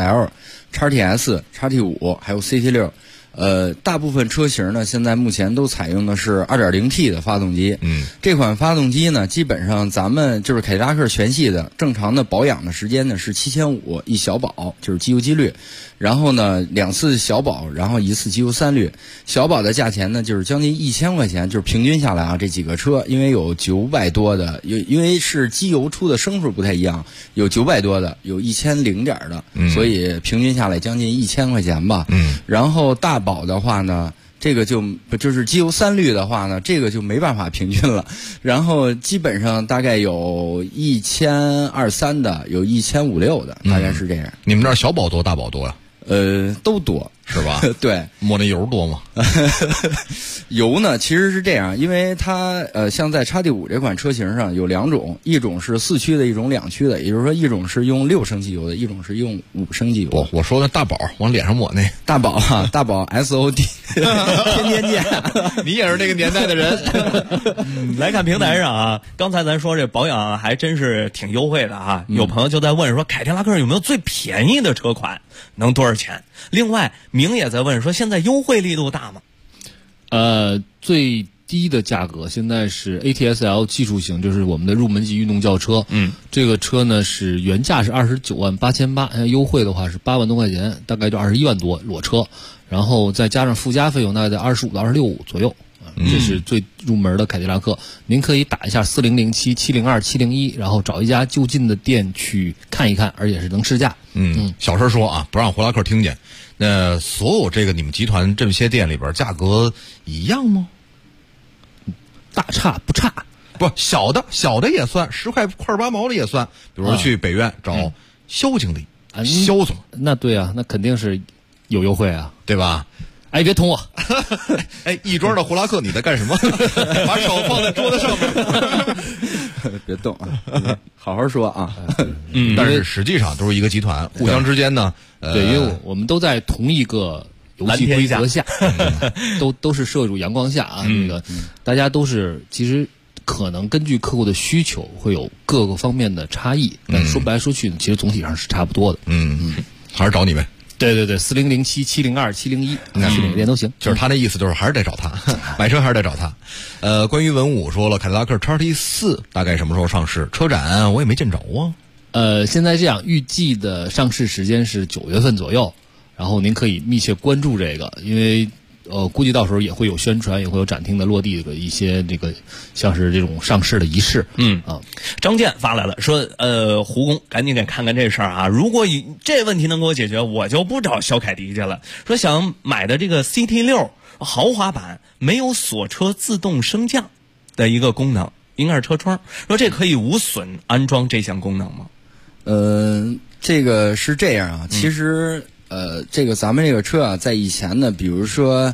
ATS-L、XTS、XT5 还有 CT6。大部分车型呢，现在目前都采用的是 2.0T 的发动机。这款发动机呢，基本上咱们就是凯迪拉克全系的正常的保养的时间呢是7500一小保，就是机油机滤，然后呢2次小保，然后1次机油3滤。小保的价钱呢就是将近1000块钱，就是平均下来啊，这几个车因为有900多的，因为是机油出的升数不太一样，有900多的，有1000零点的，所以平均下来将近1000块钱吧。然后大保的话呢，这个就是机油3滤的话呢，这个就没办法平均了。然后基本上大概有1230的，有1500-16的，大概是这样。 你们那儿小保多大保多呀？ 都多。 是吧？ 对， 抹那油多吗？ 油呢，其实是这样，因为它像在 XT5 这款车型上有2种，一种是4驱的，一种2驱的，也就是说一种是用6升机油的，一种是用5升机油的。 我说的大宝往脸上抹那大宝啊，大宝 SOD 天天见。 你也是那个年代的人。 来看平台上啊，刚才咱说这保养还真是挺优惠的啊。有朋友就在问说，凯迪拉克有没有最便宜的车款，能多少钱？另外明也在问说，现在优惠力度大吗？ 最低的价格现在是 ATS-L 技术型，就是我们的入门级运动轿车。这个车呢是原价是298800，优惠的话是8万多块钱，大概就21万多裸车，然后再加上附加费用大概在25到26左右。这是最入门的凯迪拉克，您可以打一下4007-702-701，然后找一家就近的店去看一看，而且是能试驾。 小声说啊，不让胡拉克听见。那所有这个你们集团这些店里边价格一样吗？ 大差不差， 不小的也算，10块8毛的也算。比如说去北苑找肖经理、肖总， 那对啊，那肯定是有优惠啊， 对吧？ 哎，别捅我！ 哎，亦庄的胡拉克，你在干什么？把手放在桌子上面。 别动啊，好好说啊。 但是实际上都是一个集团，互相之间呢， 对，因为我们都在同一个游戏规则下，都是射入阳光下啊。那个大家都是其实可能根据客户的需求会有各个方面的差异，但说白说去呢，其实总体上是差不多的。 还是找你呗。 对，4007、702、701，去哪个店都行。 就是他那意思，就是还是得找他，买车还是得找他。关于文武说了，凯迪拉克 XT4 大概什么时候上市？车展我也没见着啊。 现在这样，预计的上市时间是9月份左右，然后您可以密切关注这个，因为估计到时候也会有宣传，也会有展厅的落地的一些这个像是这种上市的仪式。 张健发来了说，胡工赶紧给看看这事儿啊！如果这问题能给我解决，我就不找小凯迪去了。说想买的这个 CT6 豪华版没有锁车自动升降的一个功能，应该是车窗。说这可以无损安装这项功能吗？ 这个是这样啊，其实。这个咱们这个车啊，在以前呢，比如说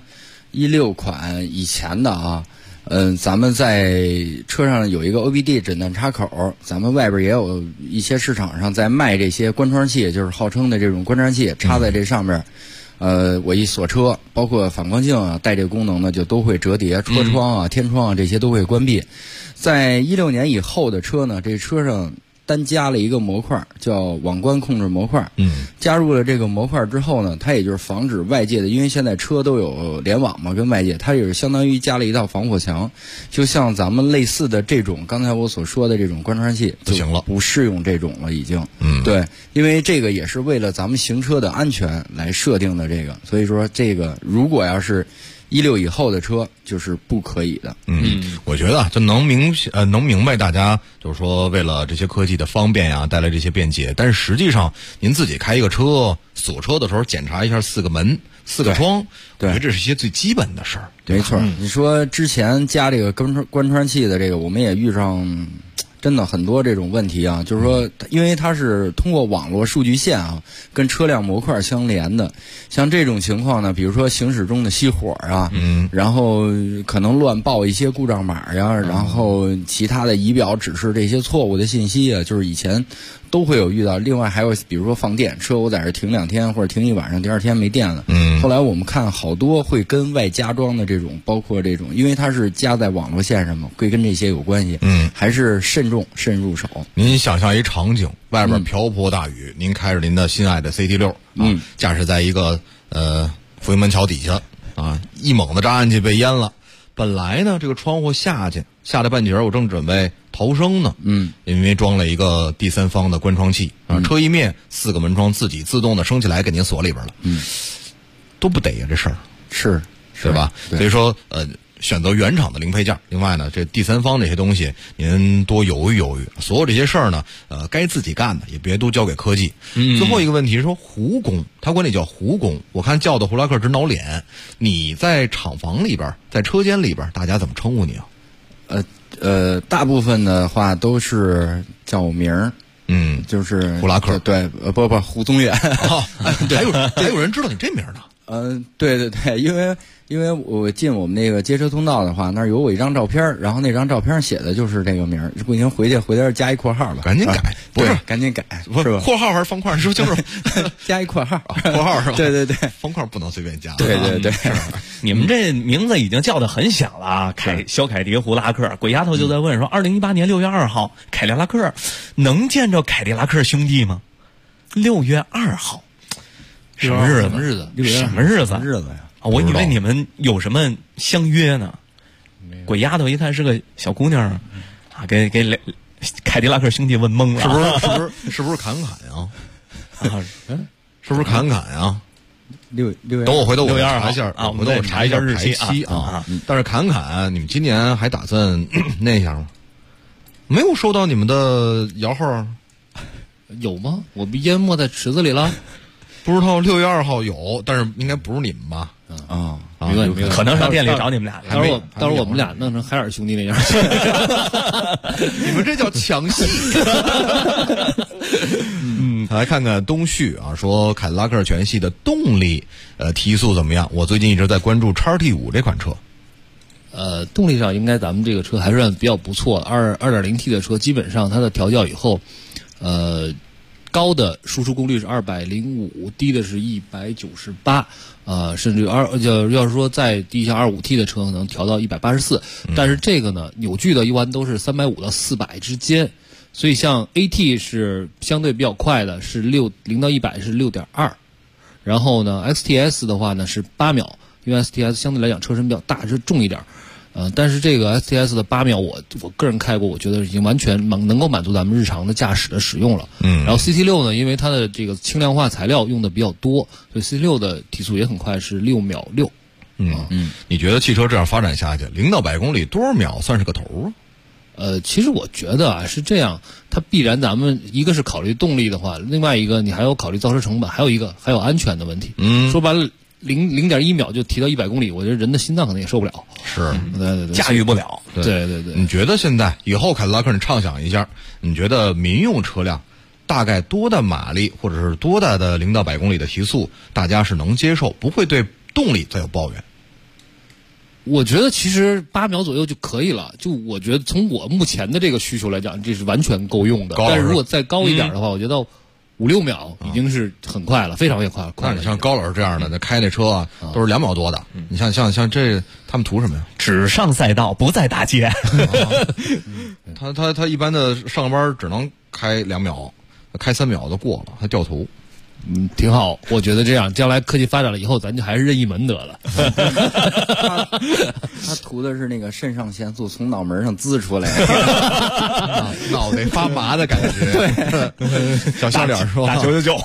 16款以前的啊，咱们在车上有一个 OBD 诊断插口，咱们外边也有一些市场上在卖这些关窗器，就是号称的这种关窗器，插在这上面。我一锁车，包括反光镜啊，带这个功能呢，就都会折叠，车窗啊、天窗啊这些都会关闭。在16年以后的车呢，这车上单加了一个模块，叫网关控制模块。加入了这个模块之后呢，它也就是防止外界的，因为现在车都有联网嘛，跟外界，它也是相当于加了一道防火墙。就像咱们类似的这种，刚才我所说的这种关窗器， 不行了， 不适用这种了，已经。对，因为这个也是为了咱们行车的安全来设定的这个，所以说这个如果要是16以后的车就是不可以的。 我觉得就能明白大家就是说为了这些科技的方便呀，带来这些便捷。但是实际上，您自己开一个车锁车的时候，检查一下4个门、4个窗，我觉得这是一些最基本的事儿。 没错，你说之前加这个关窗器的这个，我们也遇上。真的很多这种问题啊，就是说，因为它是通过网络数据线啊，跟车辆模块相连的。像这种情况呢，比如说行驶中的熄火啊，然后可能乱报一些故障码呀，然后其他的仪表指示这些错误的信息啊，就是以前都会有遇到。另外还有比如说放电，车我在这停2天或者停1晚上，第2天没电了。后来我们看好多会跟外加装的这种，包括这种，因为它是加在网络线上嘛，会跟这些有关系。还是慎入手。 您想象一场景，外边瓢泼大雨，您开着您的心爱的 CT6 驾驶在一个福盈门桥底下啊，一猛子扎进去被淹了。本来呢，这个窗户下了半截，我正准备逃生呢，因为装了一个第三方的关窗器啊，车一灭，4个门窗自己自动的升起来，给您锁里边了，多不得呀，这事儿是对吧？所以说选择原厂的零配件。另外呢，这第三方这些东西您多犹豫犹豫。所有这些事儿呢，该自己干的也别都交给科技。最后一个问题是说胡工，他管你叫胡工，我看叫的胡拉克直挠脸。你在厂房里边，在车间里边，大家怎么称呼你啊？ 大部分的话都是叫我名儿。就是胡拉克。 对，不胡宗远。 还有人知道你这名呢？ 对，因为我进我们那个街车通道的话，那儿有我一张照片，然后那张照片写的就是这个名儿，不行回去加一括号吧， 赶紧改，不是赶紧改， 是吧？括号还是方块？说清楚， 加一括号， 括号是吧？ 对， 方块不能随便加。 对， 你们这名字已经叫得很响了啊！小凯迪胡拉克，鬼丫头就在问说，2018年6月2号，凯迪拉克能见着凯迪拉克兄弟吗？6月2号，什么日子呀？我以为你们有什么相约呢？鬼丫头一看是个小姑娘啊，给凯迪拉克兄弟问懵了，是不是侃呀？是不是侃呀？6月，等我回头我查一下啊，回头我查一下日期啊。但是侃，你们今年还打算那样吗？没有收到你们的摇号？ 有吗？我不淹没在池子里了。 不知道6月2号有，但是应该不是你们吧？ 没问题， 可能上店里找你们俩。 到时候我们俩弄成海尔兄弟那样。 你们这叫抢戏。来看看东旭啊，说凯迪拉克全系的动力提速怎么样？我最近一直在关注 XT5 这款车。 动力上应该咱们这个车还是比较不错的。2.0T 的车基本上它的调教以后，高的输出功率是205，低的是198，甚至要是说再低像25T 的车可能调到184，但是这个呢，扭矩的一般都是350到400之间，所以像 AT 是相对比较快的，是0到100是6.2，然后呢 STS 的话呢是8秒，因为 STS 相对来讲车身比较大，是重一点。但是这个 STS 的8秒我个人开过，我觉得已经完全能够满足咱们日常的驾驶的使用了。然后 CT6 呢，因为它的这个轻量化材料用的比较多，所以 CT6 的提速也很快，是6秒6。 你觉得汽车这样发展下去，0到100公里多少秒算是个头啊？ 其实我觉得啊是这样，它必然咱们一个是考虑动力的话，另外一个你还要考虑造车成本，还有安全的问题。说白了0.1秒就提到100公里，我觉得人的心脏可能也受不了。 是， 对， 驾驭不了。 对。 你觉得现在以后凯迪拉克，你畅想一下，你觉得民用车辆大概多大马力或者是多大的0到100公里的提速，大家是能接受，不会对动力再有抱怨？ 我觉得其实8秒左右就可以了。就我觉得从我目前的这个需求来讲，这是完全够用的。但是如果再高一点的话，我觉得5-6秒已经是很快了，非常快。 那你像高老师这样的，那开那车啊，都是2秒多的。你像这，他们图什么呀？ 只上赛道，不在大街。 他一般的上班只能开2秒，开3秒就过了，还掉头。 挺好，我觉得这样，将来科技发展了以后，咱就还是任意门得了。 他图的是那个肾上腺素从脑门上滋出来， 脑袋发麻的感觉。对，小笑脸说打999。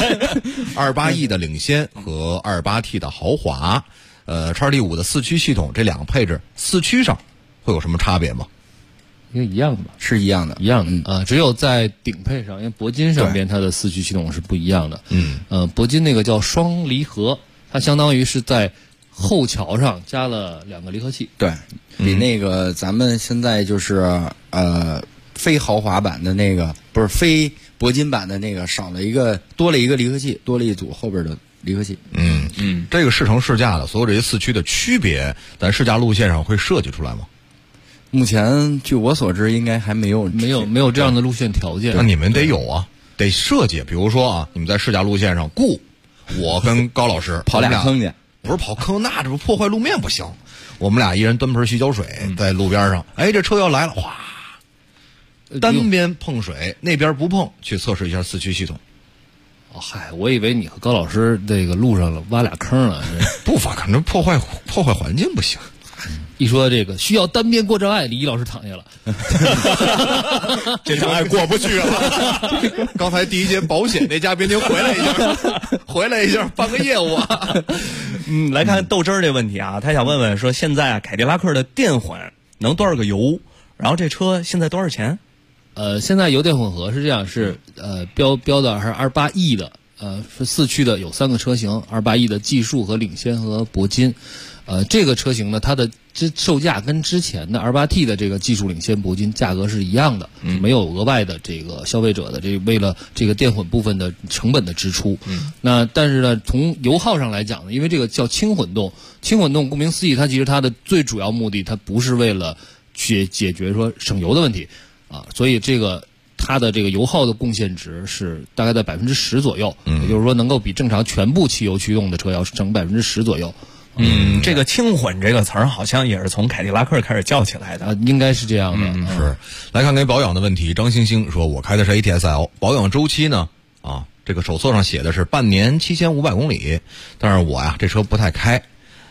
2.8E 的领先和2.8T 的豪华，XT5 的4驱系统，这两个配置4驱上会有什么差别吗？ 应该一样的吧？ 是一样的， 只有在顶配上，因为铂金上边它的4驱系统是不一样的。铂金那个叫双离合，它相当于是在后桥上加了2个离合器。 对，比那个咱们现在就是非豪华版的那个，不是非铂金版的那个，多了一个离合器，多了一组后边的离合器。 这个试乘试驾的所有这些4驱的区别，咱试驾路线上会设计出来吗？ 目前据我所知，应该还没有这样的路线条件。 那你们得有啊，得设计。比如说啊，你们在试驾路线上，我跟高老师跑俩坑去， 不是跑坑，那这不破坏路面不行。我们俩一人端盆洗脚水在路边上，这车要来了，哗，单边碰水，那边不碰，去测试一下4驱系统。 我以为你和高老师这个路上挖俩坑了。 不发，可能破坏环境不行。 一说这个需要单边过障碍，李一老师躺下了， 这障碍过不去了。 刚才第一节保险那嘉宾您回来一下，办个业务啊。 来看豆汁儿这问题啊，他想问问说，现在凯迪拉克的电混能多少个油？然后这车现在多少钱？ 现在油电混合是这样，是标的还是2.8E 的，是4驱的，有3个车型，2.8E 的技术和领先和铂金。这个车型呢，它的售价跟之前的 2.8T 的这个技术领先铂金价格是一样的，没有额外的这个消费者的为了这个电混部分的成本的支出。那但是呢，从油耗上来讲呢，因为这个叫轻混动，顾名思义，它其实它的最主要目的，它不是为了去解决说省油的问题啊，所以它的这个油耗的贡献值是大概在10%左右，也就是说能够比正常全部汽油驱动的车要省10%左右。 这个轻混这个词儿好像也是从凯迪拉克开始叫起来的， 应该是这样的。 是。来看看保养的问题，张星星说，我开的是 ATS-L， 保养周期呢这个手册上写的是半年7500公里，但是我这车不太开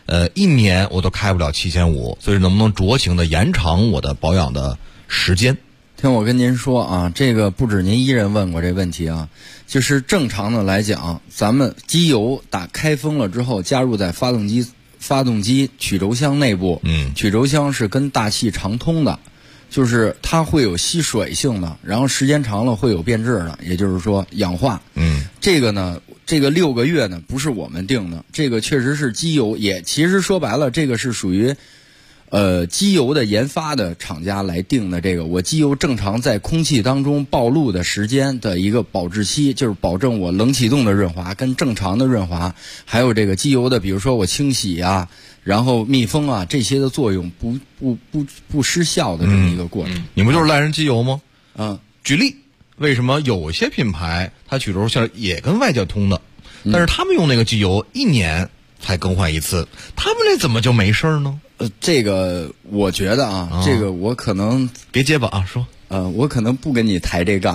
，1年我都开不了7500，所以能不能酌情的延长我的保养的时间？ 听我跟您说啊，这个不止您一人问过这问题啊，就是正常的来讲，咱们机油开封了之后，加入在发动机曲轴箱内部，曲轴箱是跟大气长通的，就是它会有吸水性的，然后时间长了会有变质的，也就是说氧化。这个呢，这个6个月呢不是我们定的，这个确实是机油，也其实说白了，这个是属于机油的研发的厂家来定的，这个我机油正常在空气当中暴露的时间的一个保质期，就是保证我冷启动的润滑跟正常的润滑，还有这个机油的比如说我清洗啊， 然后密封啊这些的作用不失效的这么一个过程。 你不就是赖人机油吗？ 嗯， 举例，为什么有些品牌它曲轴线也跟外接通的，但是他们用那个机油1年才更换一次，他们这怎么就没事呢？ 这个我觉得啊，这个我可能别结巴啊，说。 我可能不跟你抬这杠。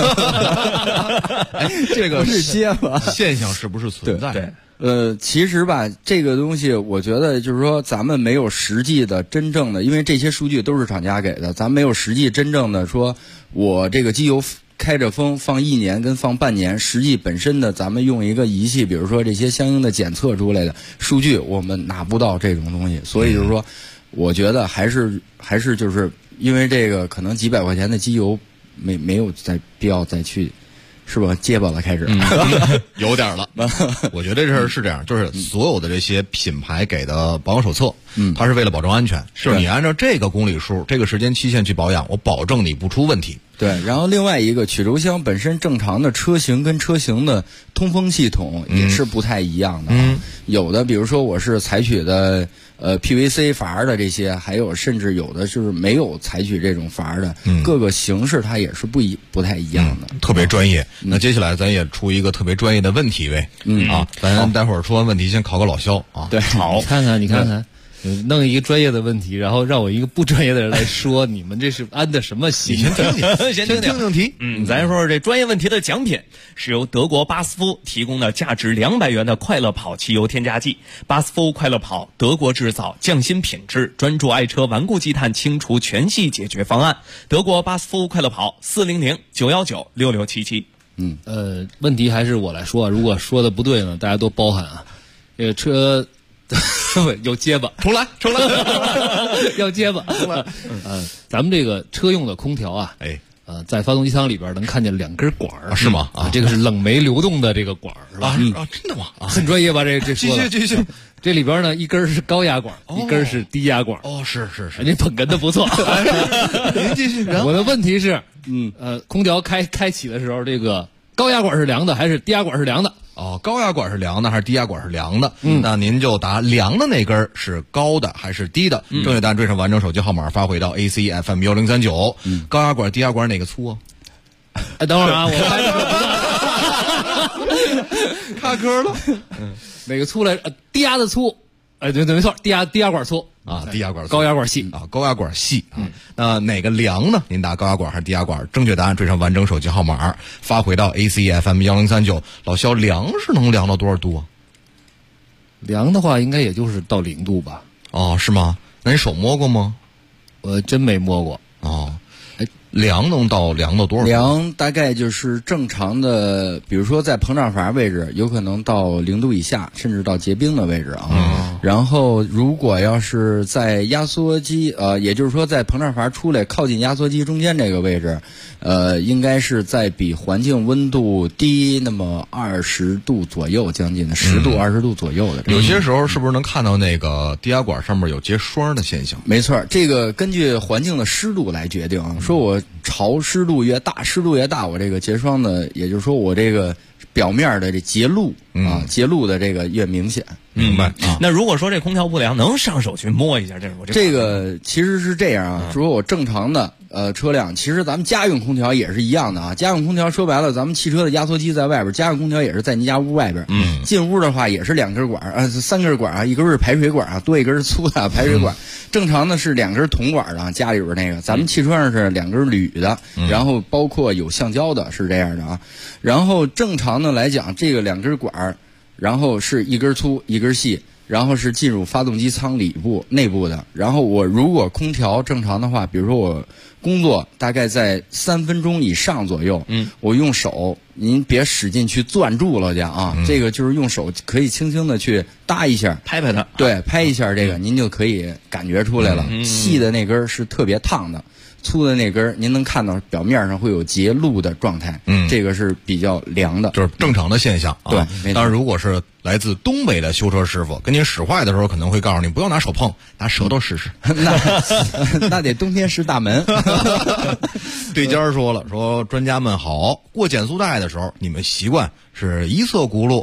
这个不是结巴， 现象是不是存在？ 对，其实吧，这个东西我觉得就是说，咱们没有实际的、真正的，因为这些数据都是厂家给的，咱们没有实际真正的说，我这个机油开着风放1年跟放半年，实际本身的咱们用一个仪器，比如说这些相应的检测出来的数据，我们拿不到这种东西，所以就是说，我觉得还是就是因为这个可能几百块钱的机油没有必要再去。是吧？结巴了，开始， 有点了。我觉得这事儿是这样，就是所有的这些品牌给的保养手册，它是为了保证安全，就是你按照这个公里数、这个时间期限去保养，我保证你不出问题。 对，然后另外一个曲轴箱本身正常的车型跟车型的通风系统也是不太一样的。有的比如说我是采取的PVC 阀的这些，还有甚至有的就是没有采取这种阀的，各个形式它也是不太一样的。 特别专业。那接下来咱也出一个特别专业的问题呗。咱待会儿出完问题先考个老肖啊。 对， 好，你看看。弄一个专业的问题，然后让我一个不专业的人来说，你们这是安的什么心？ 先听听题。 咱说说这专业问题的奖品是由德国巴斯夫提供的价值200元的快乐跑汽油添加剂。巴斯夫快乐跑，德国制造，匠心品质，专注爱车顽固积碳清除全系解决方案。德国巴斯夫快乐跑，400-919-6677。 问题还是我来说，如果说的不对呢，大家多包涵啊。这个车。有结巴， 重来， 要结巴， 重来。 咱们这个车用的空调啊，在发动机舱里边能看见2根管儿， 是吗？ 这个是冷媒流动的这个管儿，是吧？ 真的吗？ 很专业吧？这说的。 继续。 这里边呢，一根是高压管，一根是低压管。 是， 你捧哏的不错。 您继续。 我的问题是，空调开启的时候，这个高压管是凉的还是低压管是凉的？ 高压管是凉的还是低压管是凉的？那您就答凉的那根是高的还是低的？正确答案追上完整手机号码发回到 ACFM1039。高压管低压管哪个粗啊？ 等会儿啊，我卡壳了。 哪个粗来着？低压的粗。对，没错，低压管粗啊，低压管粗， 高压管细啊，高压管细啊。那哪个凉呢？您答高压管还是低压管？正确答案追上完整手机号码发回到 ACFM1039。老肖，凉是能凉到多少度啊？ 凉的话应该也就是到0度吧。 是吗？那你手摸过吗？ 我真没摸过。 凉能到多少度？ 凉大概就是正常的，比如说在膨胀阀位置，有可能到0度以下，甚至到结冰的位置啊。然后如果要是在压缩机，也就是说在膨胀阀出来靠近压缩机中间这个位置，应该是在比环境温度低那么20度左右，将近的10度、20度左右的。 有些时候是不是能看到那个低压管上面有结霜的现象？ 没错，这个根据环境的湿度来决定。说我湿度越大，我这个结霜的，也就是说我这个表面的这结露结露的这个越明显。 明白。 那如果说这空调不凉，能上手去摸一下这个其实是这样啊。说我正常的车辆，其实咱们家用空调也是一样的啊。家用空调说白了，咱们汽车的压缩机在外边，家用空调也是在你家屋外边。进屋的话也是2根管3根管啊，一根是排水管啊，多一根是粗的排水管。正常的是2根铜管的，家里边那个，咱们汽车上是2根铝的，然后包括有橡胶的，是这样的啊。然后正常的来讲，这个2根管，然后是一根粗一根细，然后是进入发动机舱内部的。然后我如果空调正常的话，比如说我工作大概在3分钟以上左右，我用手，您别使劲去攥住了去啊，这个就是用手可以轻轻的去搭一下， 拍拍它， 对，拍一下这个，您就可以感觉出来了。细的那根是特别烫的，粗的那根您能看到表面上会有结露的状态，这个是比较凉的， 就是正常的现象啊。 对， 当然如果是来自东北的修车师傅跟您使坏的时候，可能会告诉你不要拿手碰，拿舌头试试。 那得冬天试大门。 对尖说了，说专家们好，过减速带的时候，你们习惯是一侧轱辘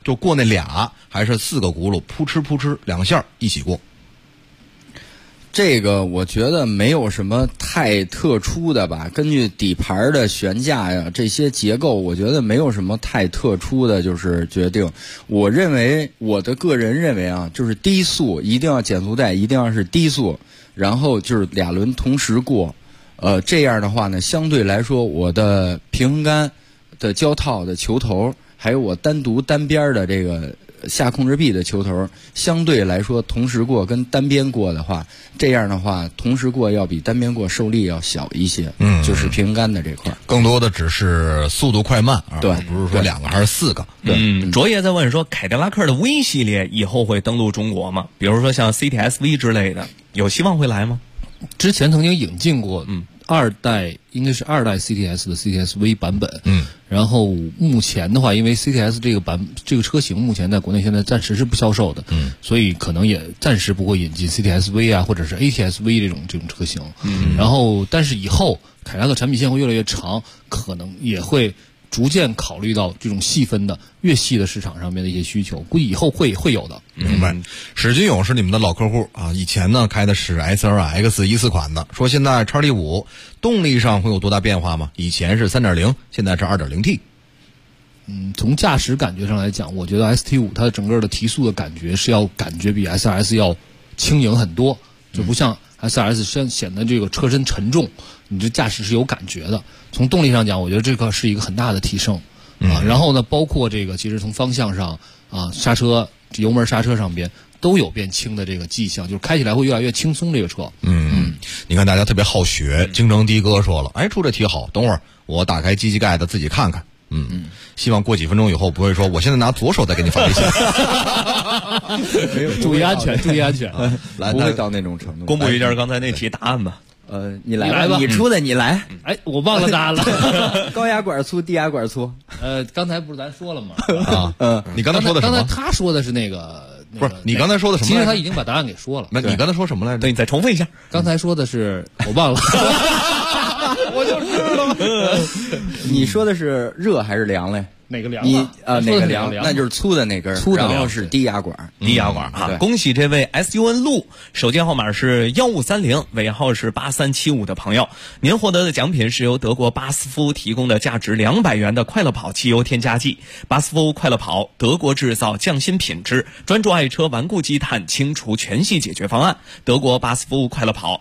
就过那俩，还是4个轱辘扑哧扑哧2线一起过？ 这个我觉得没有什么太特殊的吧，根据底盘的悬架呀这些结构，我觉得没有什么太特殊的就是决定。我认为我的个人认为啊，就是低速一定要减速带一定要是低速，然后就是2轮同时过，这样的话呢，相对来说我的平衡杆的胶套的球头，还有我单边的这个下控制臂的球头，相对来说同时过跟单边过的话，这样的话同时过要比单边过受力要小一些，就是平衡杆的这块， 更多的只是速度快慢， 对， 不是说2个还是4个。 卓爷在问说，凯迪拉克的 V 系列以后会登陆中国吗？比如说像 CTS-V 之类的，有希望会来吗？ 之前曾经引进过，应该是2代 CTS 的 CTS-V 版本，然后目前的话，因为 CTS 这个车型目前在国内现在暂时是不销售的，所以可能也暂时不会引进 CTS-V 啊，或者是 ATS-V 这种车型，然后但是以后凯迪拉克产品线会越来越长，可能也会逐渐考虑到这种细分的越细的市场上面的一些需求，估计以后会有的。 明白。史金勇是你们的老客户啊，以前呢开的是 SLX14款的，说现在 XT5 动力上会有多大变化吗？以前是 3.0， 现在是 2.0T。 从驾驶感觉上来讲，我觉得 ST5 它整个的提速的感觉比 SRS 要轻盈很多，就不像 SRS 显得这个车身沉重，你这驾驶是有感觉的。从动力上讲，我觉得这个是一个很大的提升啊。然后呢，包括这个其实从方向上啊，刹车、油门刹车上边都有变轻的这个迹象，就是开起来会越来越轻松。这个车， 你看大家特别好学，京城的哥说了，出这题好，等会儿我打开机器盖子自己看看。希望过几分钟以后不会说我现在拿左手再给你发微信。 没有，注意安全，注意安全， 来，不会到那种程度。 公布一下刚才那题答案吧。 你来吧，你出的，你来。 我忘了答案了。 高压管粗，低压管粗。 刚才不是咱说了吗？ 你刚才说的什么？ 刚才他说的是那个， 不是你刚才说的什么？ 其实他已经把答案给说了。 那你刚才说什么来着？ 对，你再重复一下。 刚才说的是我忘了。 我就知道。你说的是热还是凉嘞？ 哪个凉？ 哪个凉？那就是粗的那根，然后是低压管。 低压管啊！恭喜这位 SUN 路，手机号码是1530，尾号是8375的朋友，您获得的奖品是由德国巴斯夫提供的价值200元的快乐跑汽油添加剂。巴斯夫快乐跑，德国制造，匠心品质，专注爱车顽固积碳清除全系解决方案。德国巴斯夫快乐跑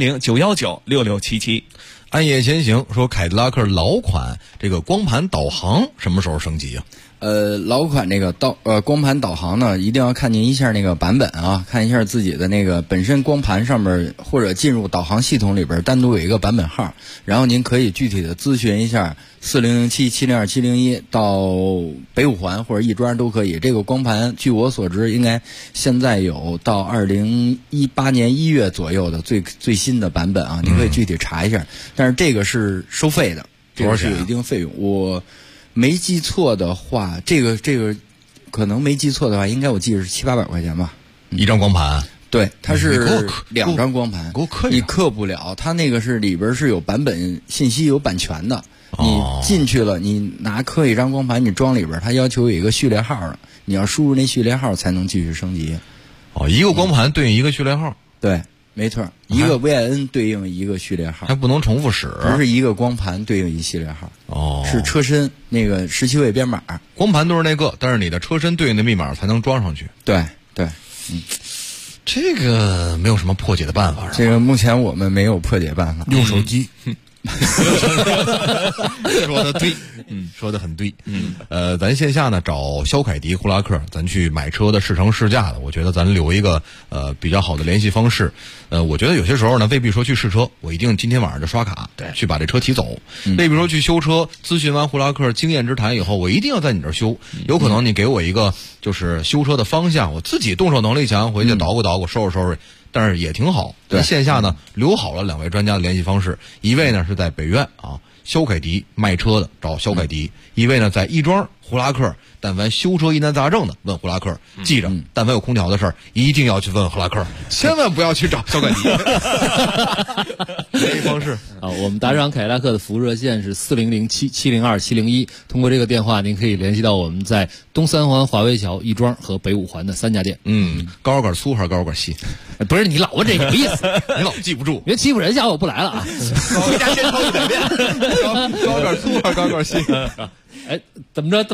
，400-919-6677。 暗夜前行说，凯迪拉克老款这个光盘导航什么时候升级啊？ 老款这个光盘导航呢，一定要看您一下那个版本啊，看一下自己的那个本身光盘上面或者进入导航系统里边单独有一个版本号，然后您可以具体的咨询一下4007、702、701到北五环或者亦庄都可以。这个光盘据我所知，应该现在有到2018年1月左右的最新的版本啊，您可以具体查一下。但是这个是收费的，这个是有一定费用。我没记错的话，这个可能没记错的话，应该我记得是700-800块钱吧， 一张光盘。 对，它是2张光盘，你刻不了，它那个是里边是有版本信息、有版权的。你进去了，你刻一张光盘，你装里边，它要求有一个序列号的，你要输入那序列号才能继续升级。 一个光盘对应一个序列号。 对。没错，一个 VIN 对应一个序列号， 还不能重复使， 不是一个光盘对应一系列号，是车身那个17位编码， 光盘都是那个，但是你的车身对应的密码才能装上去。 对， 这个没有什么破解的办法。 这个目前我们没有破解办法， 用手机。说的对，说的很对。咱线下呢找肖凯迪、呼拉克，咱去买车的试乘试驾的，我觉得咱留一个比较好的联系方式。我觉得有些时候呢，未必说去试车，我一定今天晚上就刷卡，对，去把这车提走。未必说去修车，咨询完呼拉克经验之谈以后，我一定要在你这儿修。有可能你给我一个就是修车的方向，我自己动手能力强，回去捣鼓捣鼓，收拾收拾。但是也挺好。在线下呢留好了2位专家的联系方式，一位呢是在北苑啊，肖凯迪卖车的找肖凯迪，一位呢在亦庄呼拉克，但凡修车疑难杂症的问呼拉克，记着，但凡有空调的事儿一定要去问呼拉克，千万不要去找肖凯迪。这一波方式啊，我们打赏凯迪拉克的服务热线是4007702-701，通过这个电话您可以联系到我们在东三环华威桥、亦庄和北五环的3家店。 高杆粗还是高杆细？ 不是你老问这有意思， 你老记不住， 别欺负人，下回我不来了啊！ 回家先抄100遍。高杆粗还是高杆细？ 哎，怎么着？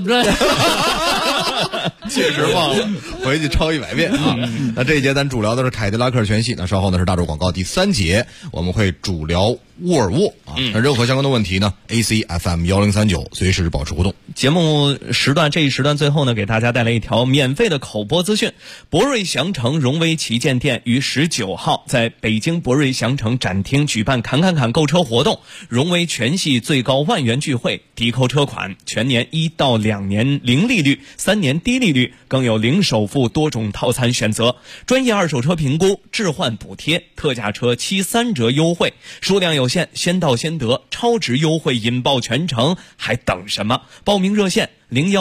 确实忘了，回去抄100遍啊！那这一节咱主聊的是凯迪拉克全系，那稍后呢是大洲广告第3节，我们会主聊沃尔沃啊。那任何相关的问题呢 ，AC FM 1039随时保持互动。 节目时段这一时段最后呢，给大家带来一条免费的口播资讯：博瑞祥城荣威旗舰店于19号在北京博瑞祥城展厅举办砍购车活动，荣威全系最高10000元钜惠，抵扣车款，全年1到2年零利率，3年低利率，更有零首付多种套餐选择，专业二手车评估，置换补贴，特价车73折优惠，数量有限，先到先得，超值优惠引爆全城，还等什么？报名热线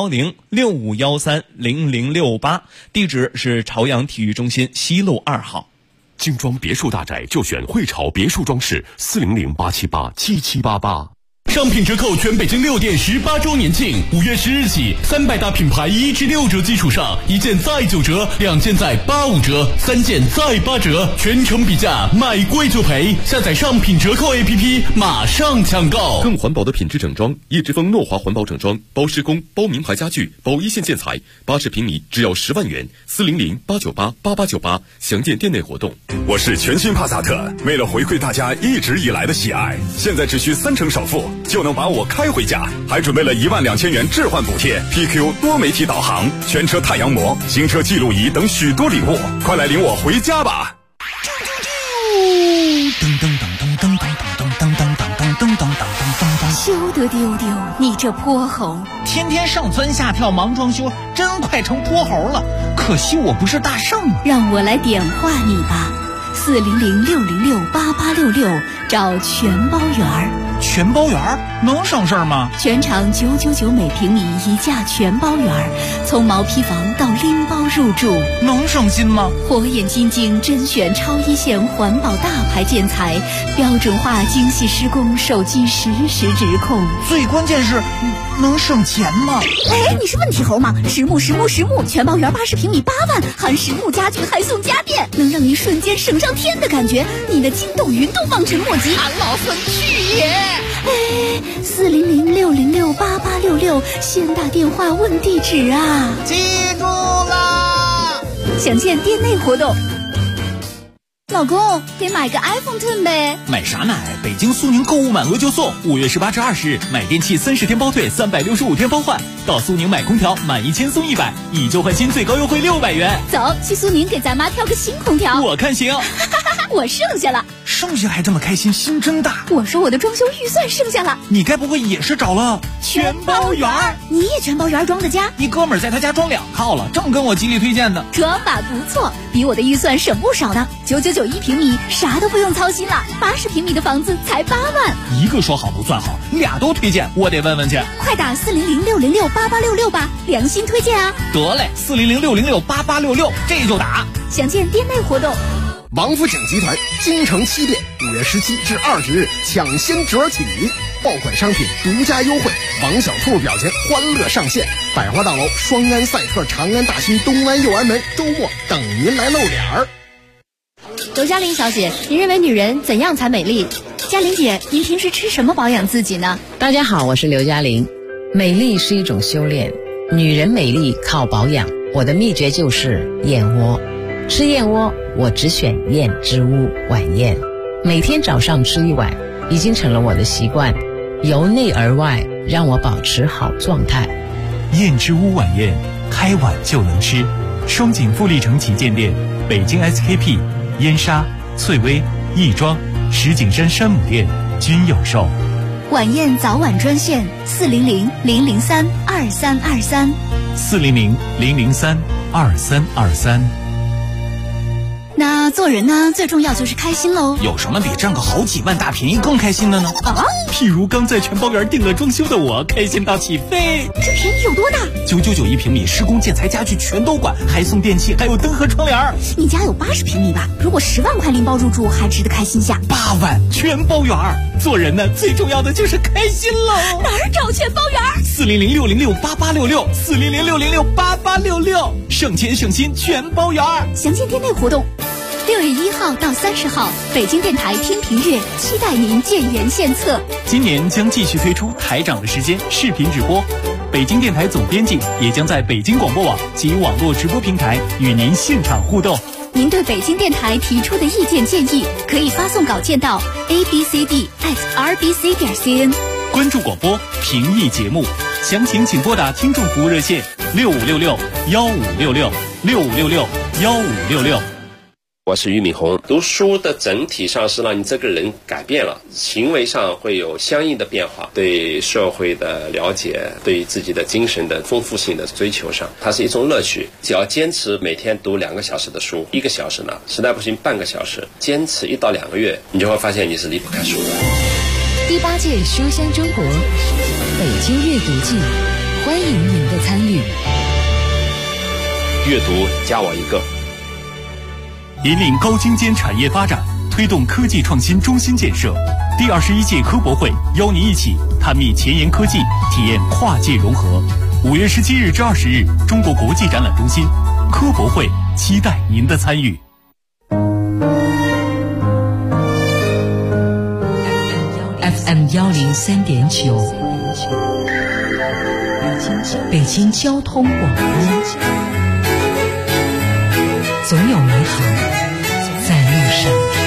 01065130068，地址是朝阳体育中心西路2号。 精装别墅大宅就选汇潮别墅装饰，400-878-7788。 商品折扣全北京6店18周年庆，5月10日起，300大品牌1至6折基础上，1件再9折，2件再85折，3件再8折，全程比价，买贵就赔。下载商品折扣 APP， 马上抢购。 更环保的品质整装，叶之峰诺华环保整装，包施工、包名牌家具、包一线建材，80平米只要10万元，400-898-8898，详见店内活动。 我是全新帕萨特，为了回馈大家一直以来的喜爱，现在只需30%首付就能把我开回家，还准备了12000元置换补贴、PQ 多媒体导航、全车太阳膜、行车记录仪等许多礼物，快来领我回家吧！ 休得丢丢，你这泼猴！ 天天上蹿下跳忙装修，真快成泼猴了。可惜我不是大圣， 让我来点化你吧。400-606-8866，找全包圆儿。 全包圆儿能省事儿吗？ 全场999每平米一价全包圆儿，从毛坯房到拎包入住， 能省心吗？ 火眼金睛甄选超一线环保大牌建材，标准化精细施工，手机实时直控。 最关键是能省钱吗？ 哎，你是问题猴吗？实木全包圆80平米8万，含实木家具还送家电，能让您瞬间省上天的感觉，你的筋斗云都望尘莫及。 俺老孙去也！ 哎，400-606-8866，先打电话问地址啊！ 记住啦！ 详见店内活动。老公，给买个 iPhone X 呗。 买啥买？北京苏宁购物满额就送，5月18至20日，买电器30天包退，365天包换。到苏宁买空调，满1000送100，以旧换新，最高优惠600元。 走，去苏宁给咱妈挑个新空调。 我看行。 我剩下了。 剩下还这么开心，心真大。 我说我的装修预算剩下了。 你该不会也是找了全包圆？你也全包圆装的家？ 一哥们儿在他家装2套了，正跟我极力推荐呢。 可法不错，比我的预算省不少呢。999平米，啥都不用操心了。80平米的房子才8万。 一个说好不算好，俩都推荐，我得问问去。 快打400-606-8866吧，良心推荐啊！ 得嘞，400-606-8866，这就打。 详见店内活动。 王府井集团京城7店5月17至20日抢先折起，爆款商品独家优惠，王小兔表情欢乐上线，百花大楼、双安赛特、长安大新、东安右安门周末等您来露脸儿。 刘嘉玲小姐，您认为女人怎样才美丽？ 嘉玲姐，您平时吃什么保养自己呢？ 大家好，我是刘嘉玲。美丽是一种修炼，女人美丽靠保养，我的秘诀就是燕窝。吃燕窝，我只选燕之屋晚宴，每天早上吃1碗，已经成了我的习惯，由内而外让我保持好状态。 燕之屋晚宴，开碗就能吃。双井富力城旗舰店、北京 SKP、燕莎、翠微、亦庄、石景山山姆店均有售。 晚宴早晚专线400-003-2323。 400-003-2323。 那做人呢，最重要就是开心喽。 有什么比挣个好几万大便宜更开心的呢？ 啊， 譬如刚在全包园订了装修的我，开心到起飞。 这便宜有多大 ？999一平米，施工建材家具全都管，还送电器，还有灯和窗帘。 你家有80平米吧？如果10万块拎包入住，还值得开心下。 8万全包园。 做人呢，最重要的就是开心喽。 哪儿找全包园 ？400-606-8866，400-606-8866，省钱省心全包园。 详见店内活动。6月1号到30号，北京电台天平月，期待您建言献策。 今年将继续推出台长的时间视频直播，北京电台总编辑也将在北京广播网及网络直播平台与您现场互动。 您对北京电台提出的意见建议，可以发送稿件到 abcd@rbc.cn。 关注广播，评议节目，详情请拨打听众服务热线6566-1566，6566-1566。 我是俞敏洪。读书的整体上是让你这个人改变了，行为上会有相应的变化，对社会的了解，对自己的精神的丰富性的追求上，它是一种乐趣。只要坚持每天读2个小时的书，1个小时呢，实在不行半个小时，坚持1到2个月，你就会发现你是离不开书的。 第8届书香中国北京阅读季，欢迎您的参与。 阅读加我一个。 引领高精尖产业发展，推动科技创新中心建设。第21届科博会邀您一起探秘前沿科技，体验跨界融合。5月17日至20日，中国国际展览中心科博会，期待您的参与。 FM 103.9，北京交通广播，总有美好在路上。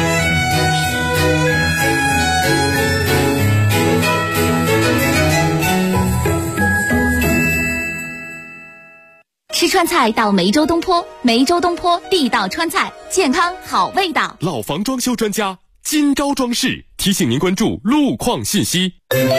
吃川菜到梅州东坡，梅州东坡地道川菜，健康好味道。 老房装修专家金招装饰提醒您关注路况信息。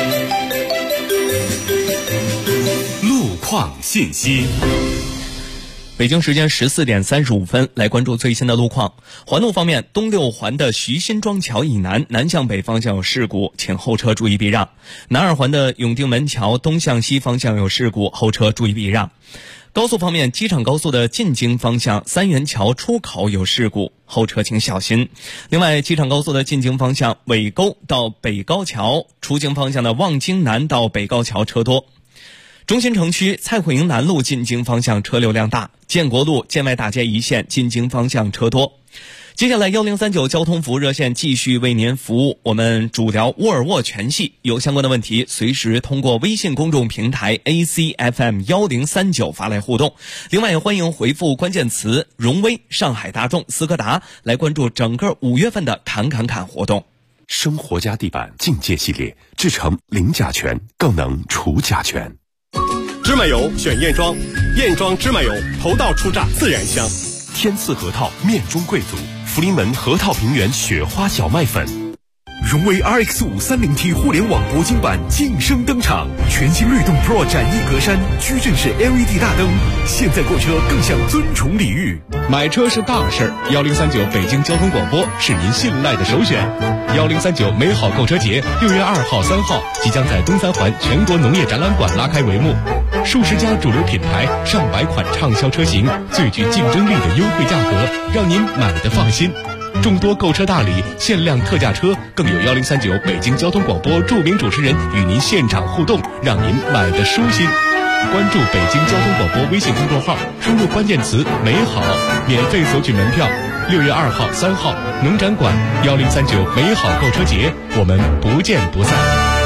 路况信息。 北京时间14点35分，来关注最新的路况。环路方面，东六环的徐辛庄桥以南南向北方向有事故，请后车注意避让。南二环的永定门桥东向西方向有事故，后车注意避让。高速方面，机场高速的进京方向三元桥出口有事故，后车请小心。另外，机场高速的进京方向尾沟到北高桥，出京方向的望京南到北高桥车多。中心城区蔡慧营南路进京方向车流量大，建国路建外大街一线进京方向车多。接下来1039交通服务热线继续为您服务，我们主聊沃尔沃全系，有相关的问题随时通过微信公众平台 ACFM1039 发来互动。另外也欢迎回复关键词荣威、上海大众、斯柯达来关注整个5月份的侃活动。 生活家地板境界系列，制成零甲醛，更能除甲醛。 芝麻油选燕庄，燕庄芝麻油头道出榨，自然香。 天赐核桃面中贵族，福临门核桃平原雪花小麦粉。荣威 RX5 30T 互联网铂金版晋升登场，全新律动 Pro 展翼格栅，矩阵式 LED 大灯，现在购车更享尊崇礼遇。 买车是大事儿，1039北京交通广播是您信赖的首选。1039美好购车节6月2号、3号即将在东三环全国农业展览馆拉开帷幕，数十家主流品牌、上百款畅销车型，最具竞争力的优惠价格，让您买得放心。众多购车大礼、限量特价车，更有1039北京交通广播著名主持人与您现场互动，让您买得舒心。关注北京交通广播微信公众号，输入关键词美好，免费索取门票。6月2号、3号农展馆1039美好购车节，我们不见不散。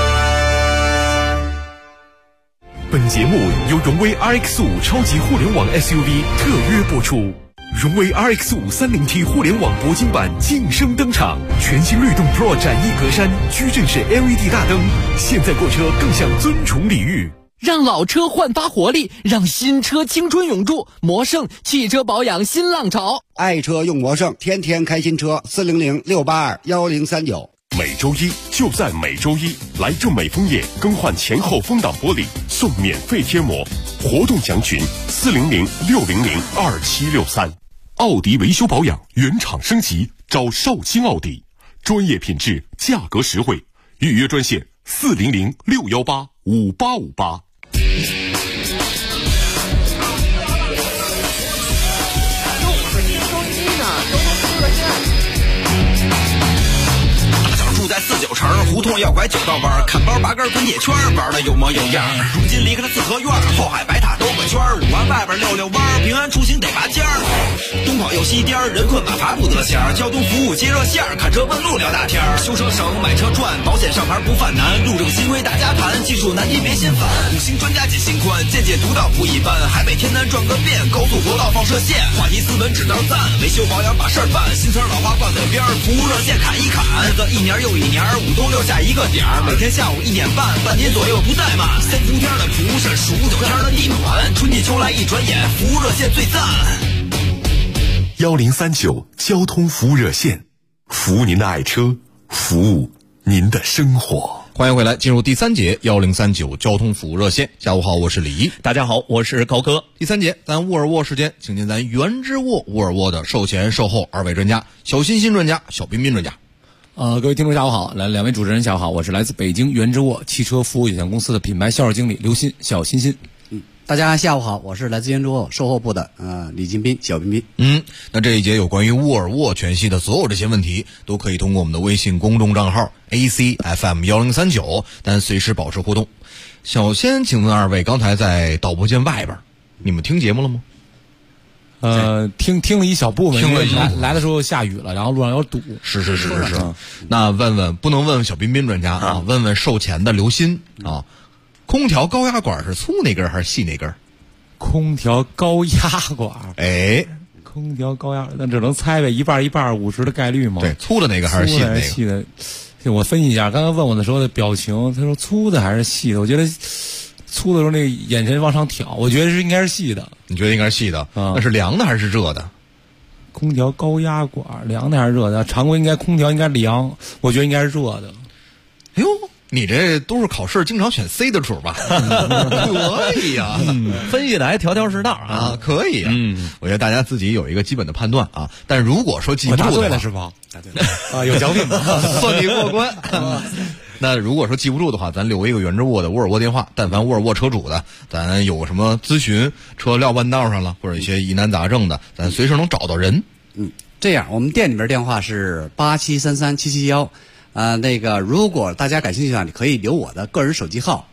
本节目由荣威 RX5 超级互联网 SUV 特约播出。荣威 RX5 30T 互联网铂金版晋升登场，全新律动 Pro 展翼格栅，矩阵式 LED 大灯，现在购车更享尊崇礼遇。 让老车焕发活力，让新车青春永驻。魔胜汽车保养新浪潮， 爱车用魔胜，天天开新车。400-682-1039。 每周一就在每周一，来正美枫叶更换前后风挡玻璃送免费贴膜，活动详询400-600-2763。 奥迪维修保养原厂升级，找绍兴奥迪，专业品质，价格实惠，预约专线400-618-5858。 住在49城胡同要拐9道弯，看包拔根滚铁圈，玩的有模有样。如今离开了四合院，后海白塔兜个圈，5环外边溜溜弯，平安出行得拔尖儿。东跑又西颠，人困马乏不得闲，交通服务接热线，看车问路聊大天，修车省买车赚，保险上牌不犯难，路政新规大家谈，技术难题别心烦。5星专家解心宽，见解独到不一般，海北天南转个遍，高速国道放射线，话题斯文指道赞，维修保养把事儿办，新词老话挂嘴边，服务热线砍一砍，日子一年又一年，5都留下一个点儿，每天下午1点半，半年左右不怠慢。3伏天的蒲扇，数9天的地暖，春季秋来一转眼，服务热线最赞。 1039交通服务热线，服务您的爱车，服务您的生活。 欢迎回来，进入第3节1039交通服务热线。下午好，我是李一。 大家好，我是高哥。 第3节，咱沃尔沃时间，请进咱原之沃沃尔沃的售前售后2位专家，小欣欣专家，小彬彬专家。 各位听众下午好，两位主持人下午好，我是来自北京原之沃汽车服务有限公司的品牌销售经理刘鑫，小欣欣。 大家下午好，我是来自原之沃售后部的李金斌，小彬彬。 那这一节有关于沃尔沃全系的所有这些问题，都可以通过我们的微信公众账号 ACFM1039，但随时保持互动。首先请问2位，刚才在导播间外边，你们听节目了吗？ 听了一小部分， 听了一小部分来的时候下雨了，然后路上有堵。 是。那不能问问小彬彬专家啊，问问售前的刘鑫啊，空调高压管是粗那根还是细那根？ 空调高压管，空调高压，那只能猜呗，一半50%的概率吗？ 对，粗的那个还是细的那个？ 细的，我分析一下，刚刚问我的时候的表情，他说粗的还是细的？我觉得粗的时候那个眼神往上挑，我觉得应该是细的。 你觉得应该是细的？那是凉的还是热的？ 空调高压管凉的还是热的？常规空调应该凉，我觉得应该是热的。 哎呦，你这都是考试经常选 C 的主吧？可以呀， 分析的还条条是道啊， 可以啊。我觉得大家自己有一个基本的判断啊。但如果说记不住的话， 答对了是吧？答对了啊，有奖品吗？ 算你过关。那如果说记不住的话，咱留一个原之沃的沃尔沃电话，但凡沃尔沃车主的，咱有什么咨询，车撂弯道上了，或者一些疑难杂症的，咱随时能找到人。 这样，我们店里边电话是87337771。那个如果大家感兴趣的话，你可以留我的个人手机号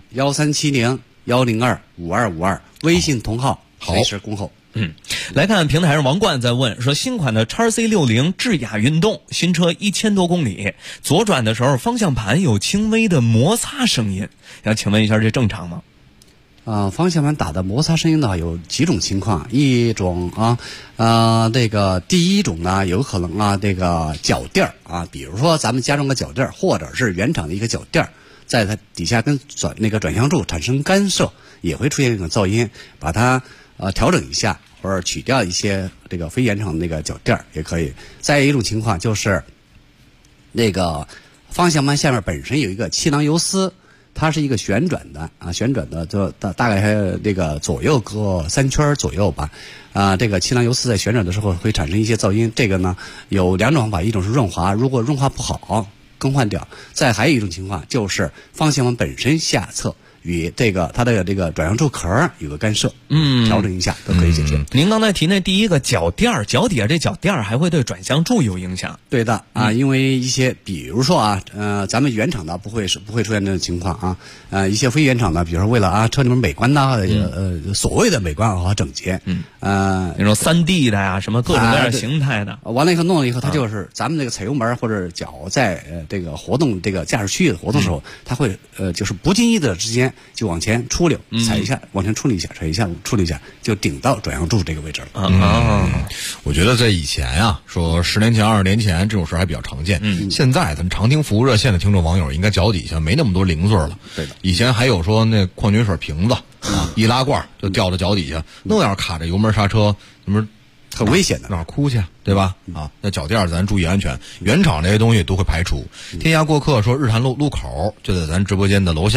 1370-102-5252，微信同号，随时恭候。 来看平台上王冠在问说，新款的 XC60 智雅运动新车1000多公里，左转的时候方向盘有轻微的摩擦声音，想请问一下这正常吗？ 方向盘打的摩擦声音呢有几种情况，一种这个第一种呢有可能这个脚垫比如说咱们加装个脚垫，或者是原厂的一个脚垫，在它底下跟转向柱产生干涉，也会出现这种噪音，把它调整一下，或者取掉一些这个非原厂那个脚垫也可以。再有一种情况就是那个方向盘下面本身有一个气囊油丝，它是一个旋转的就大概这个左右各3圈左右吧。这个气囊油丝在旋转的时候会产生一些噪音，这个呢有2种方法，一种是润滑，如果润滑不好更换掉。再还有一种情况就是方向盘本身下侧与它的这个转向柱壳有个干涉，调整一下都可以解决。 您刚才提那第一个脚垫，脚底下这脚垫还会对转向柱有影响？ 对的因为一些比如说咱们原厂的不会出现这种情况一些非原厂的，比如说为了车里面美观所谓的美观和整洁， 那种3D 的呀，什么各种各样形态的， 完了以后弄了以后，它就是咱们这个踩油门或者脚在这个活动这个驾驶区域的活动的时候，它会就是不经意的之间就往前出溜，踩一下，往前出溜一下，踩一下，出溜一下，就顶到转向柱这个位置了。 我觉得在以前说10年前、20年前这种事还比较常见。现在咱们常听服务热线的听众网友，应该脚底下没那么多零碎了。 对的， 以前还有说那矿泉水瓶子易拉罐就掉到脚底下，那要是卡着油门刹车，那么很危险的， 哪哭去，对吧？那脚垫咱注意安全，原厂这些东西都会排除。天涯过客说日坛路口就在咱直播间的楼下。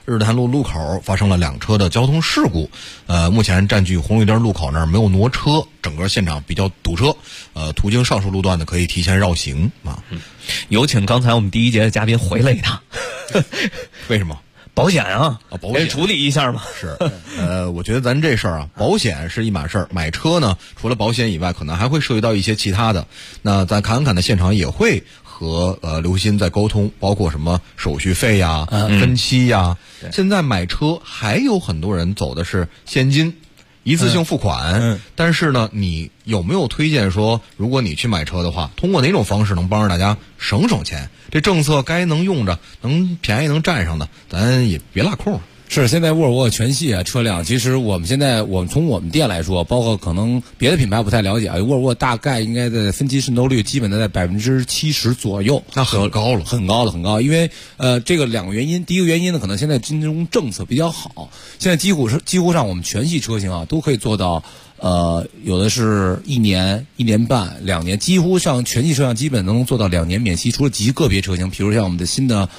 日坛路路口发生了2车的交通事故，目前占据红绿灯路口那儿没有挪车，整个现场比较堵车，途经上述路段的可以提前绕行啊。 有请刚才我们第一节的嘉宾回来一趟， 为什么？ 保险啊， 保险处理一下嘛。 是，我觉得咱这事儿啊，保险是一码事儿，买车呢，除了保险以外，可能还会涉及到一些其他的。那咱侃侃的现场也会和刘鑫在沟通，包括什么手续费呀、分期呀。现在买车还有很多人走的是现金。一次性付款，但是呢，你有没有推荐说，如果你去买车的话，通过哪种方式能帮着大家省钱？这政策该能用着，能便宜能占上的，咱也别落空。 是，现在沃尔沃全系车辆，其实我们从我们店来说，包括可能别的品牌不太了解，沃尔沃大概应该的分期渗透率基本的在70%左右， 那很高了， 很高。因为这个2个原因，第一个原因呢，可能现在金融政策比较好，现在几乎上我们全系车型啊都可以做到。有的是1年、1年半、2年，几乎上全系车辆基本能做到2年免息，除了极个别车型，比如像我们的新的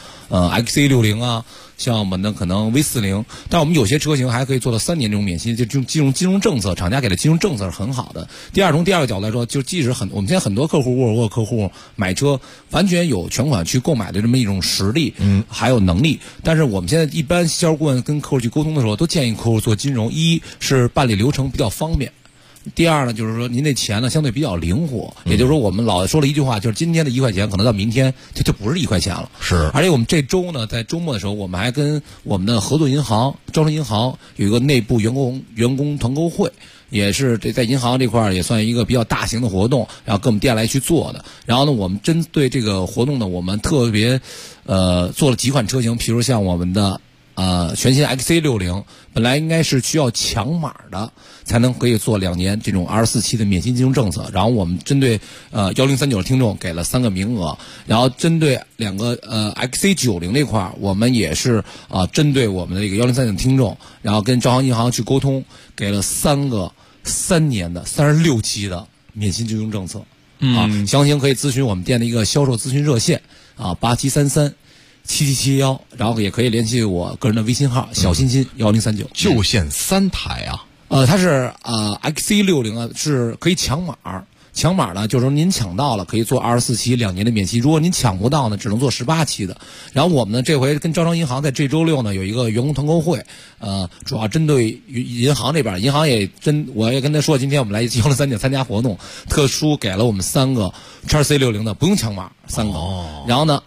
XC60啊，像我们的可能 V40，但我们有些车型还可以做到3年这种免息，就金融政策，厂家给的金融政策是很好的。从第二个角度来说，就即使我们现在很多客户，沃尔沃客户买车完全有全款去购买的这么一种实力，还有能力。但是我们现在一般销售顾问跟客户去沟通的时候，都建议客户做金融，一是办理流程比较方便。第二呢，就是说您这钱呢相对比较灵活，也就是说我们老说了一句话，就是今天的1块钱可能到明天就不是1块钱了。 是， 而且我们这周呢，在周末的时候，我们还跟我们的合作银行招商银行有一个内部员工团购会，也是在银行这块也算一个比较大型的活动，然后跟我们店来去做的。然后呢，我们针对这个活动呢，我们特别做了几款车型，比如像我们的全新 XC60，本来应该是需要抢码的才能可以做2年这种24期的免息金融政策，然后我们针对1039听众给了3个名额，然后针对2个XC90这块，我们也是针对我们的这个1039听众，然后跟招商银行去沟通，给了3个3年的36期的免息金融政策。详情可以咨询我们店的一个销售咨询热线87337771，然后也可以联系我个人的微信号小欣欣1039。 就限3台啊？ 它是XC60啊，是可以抢码。抢码呢，就是说您抢到了可以做24期2年的免息，如果您抢不到呢，只能做18期的。然后我们呢这回跟招商银行在这周6呢有一个员工团购会，主要针对银行这边，银行我也跟他说，今天我们来1039参加活动，特殊给了我们3个 XC60 的不用抢码3个。然后呢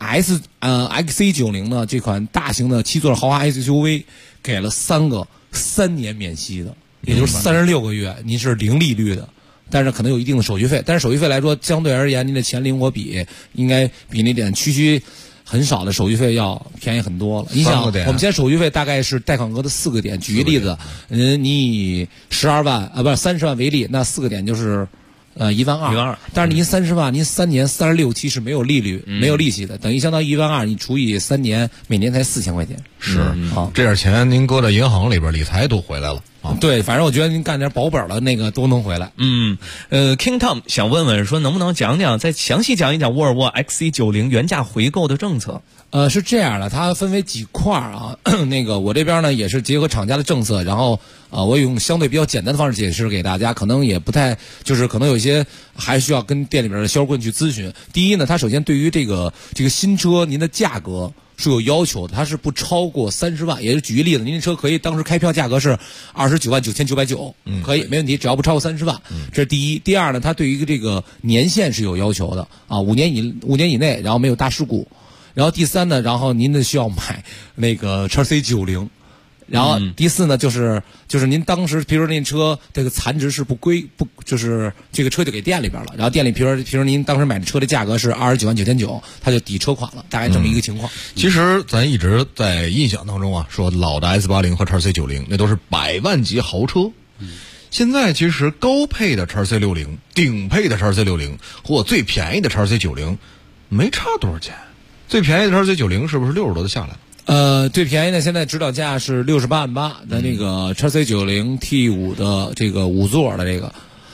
XC90 呢这款大型的7座豪华 SUV 给了3个3年免息的，也就是36个月，您是零利率的。但是可能有一定的手续费，但是手续费来说，相对而言，您的钱灵活比应该比那点区区很少的手续费要便宜很多了。你想，我们现在手续费大概是贷款额的4个点。举个例子，你以12万不是30万为例，那4个点就是12000。但是您30万，您3年36期是没有利率、没有利息的，等于相当于12000，你除以3年，每年才4000块钱。 是啊，这点钱您搁在银行里边理财都回来了。 对，反正我觉得您干点保本的那个都能回来。 King Tom 想问问说，能不能再详细讲一讲沃尔沃 XC90 原价回购的政策？ 是这样的，它分为几块啊。那个我这边呢也是结合厂家的政策，然后我用相对比较简单的方式解释给大家，可能也不太，就是可能有些还需要跟店里边的销售顾问去咨询。第一呢，它首先对于这个新车您的价格是有要求的，它是不超过30万。也是举个例子，您的车可以当时开票价格是299990，可以没问题，只要不超过30万。这是第一。第二呢，它对于这个年限是有要求的5年以内，然后没有大事故。然后第三呢，然后您需要买那个 XC90。然后第四呢，就是您当时比如说那车这个残值是就是这个车就给店里边了，然后店里比如说您当时买的车的价格是299900，它就抵车款了，大概这么一个情况。 其实咱一直在印象当中说老的 S80 和 XC90 那都是100万级豪车。现在其实高配的 XC60、顶配的 XC60 或最便宜的 XC90 没差多少钱。最便宜的 XC90 是不是60多就下来了？ 最便宜的现在指导价是68万8的那个 XC90 T5 的这个5座的这个，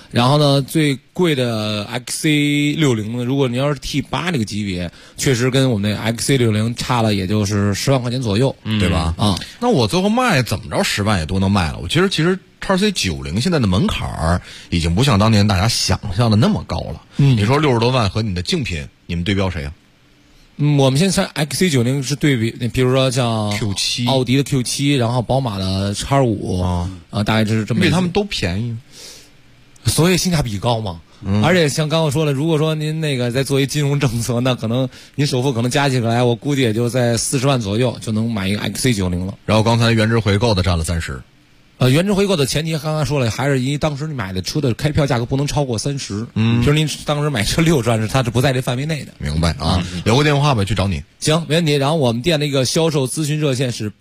然后呢，最贵的 XC60呢，如果你要是 T8 这个级别，确实跟我们那 XC60差了，也就是10万块钱左右， 对吧？ 啊， 那我最后卖怎么着10万也都能卖了。我其实 XC90现在的门槛儿已经不像当年大家想象的那么高了。你说60多万和你的竞品，你们对标谁啊？ 我们现在 XC90是对比，比如说像 Q7、 奥迪的 Q7，然后宝马的 X5，大概就是这么。 比他们都便宜， 所以性价比高嘛。而且像刚刚说了，如果说您那个在做一金融政策，那可能您首付可能加起来，我估计也就在40万左右就能买一个 XC90了。 然后刚才原值回购的占了30%。 原值回购的前提刚刚说了，还是因为当时你买的车的开票价格不能超过30。就是您当时买车60万，它是不在这范围内的。 明白啊？留个电话吧，去找你。 行，没问题。然后我们店的一个销售咨询热线是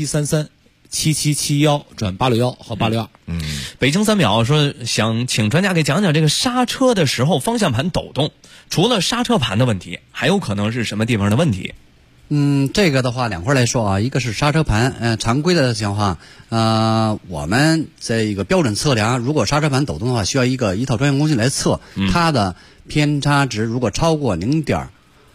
8733-7771-861和862。 北京3秒说想请专家给讲讲这个刹车的时候方向盘抖动，除了刹车盘的问题，还有可能是什么地方的问题？ 这个的话两块来说啊，一个是刹车盘，常规的情况，我们在一个标准测量，如果刹车盘抖动的话，需要一套专业工具来测，它的偏差值如果超过0.2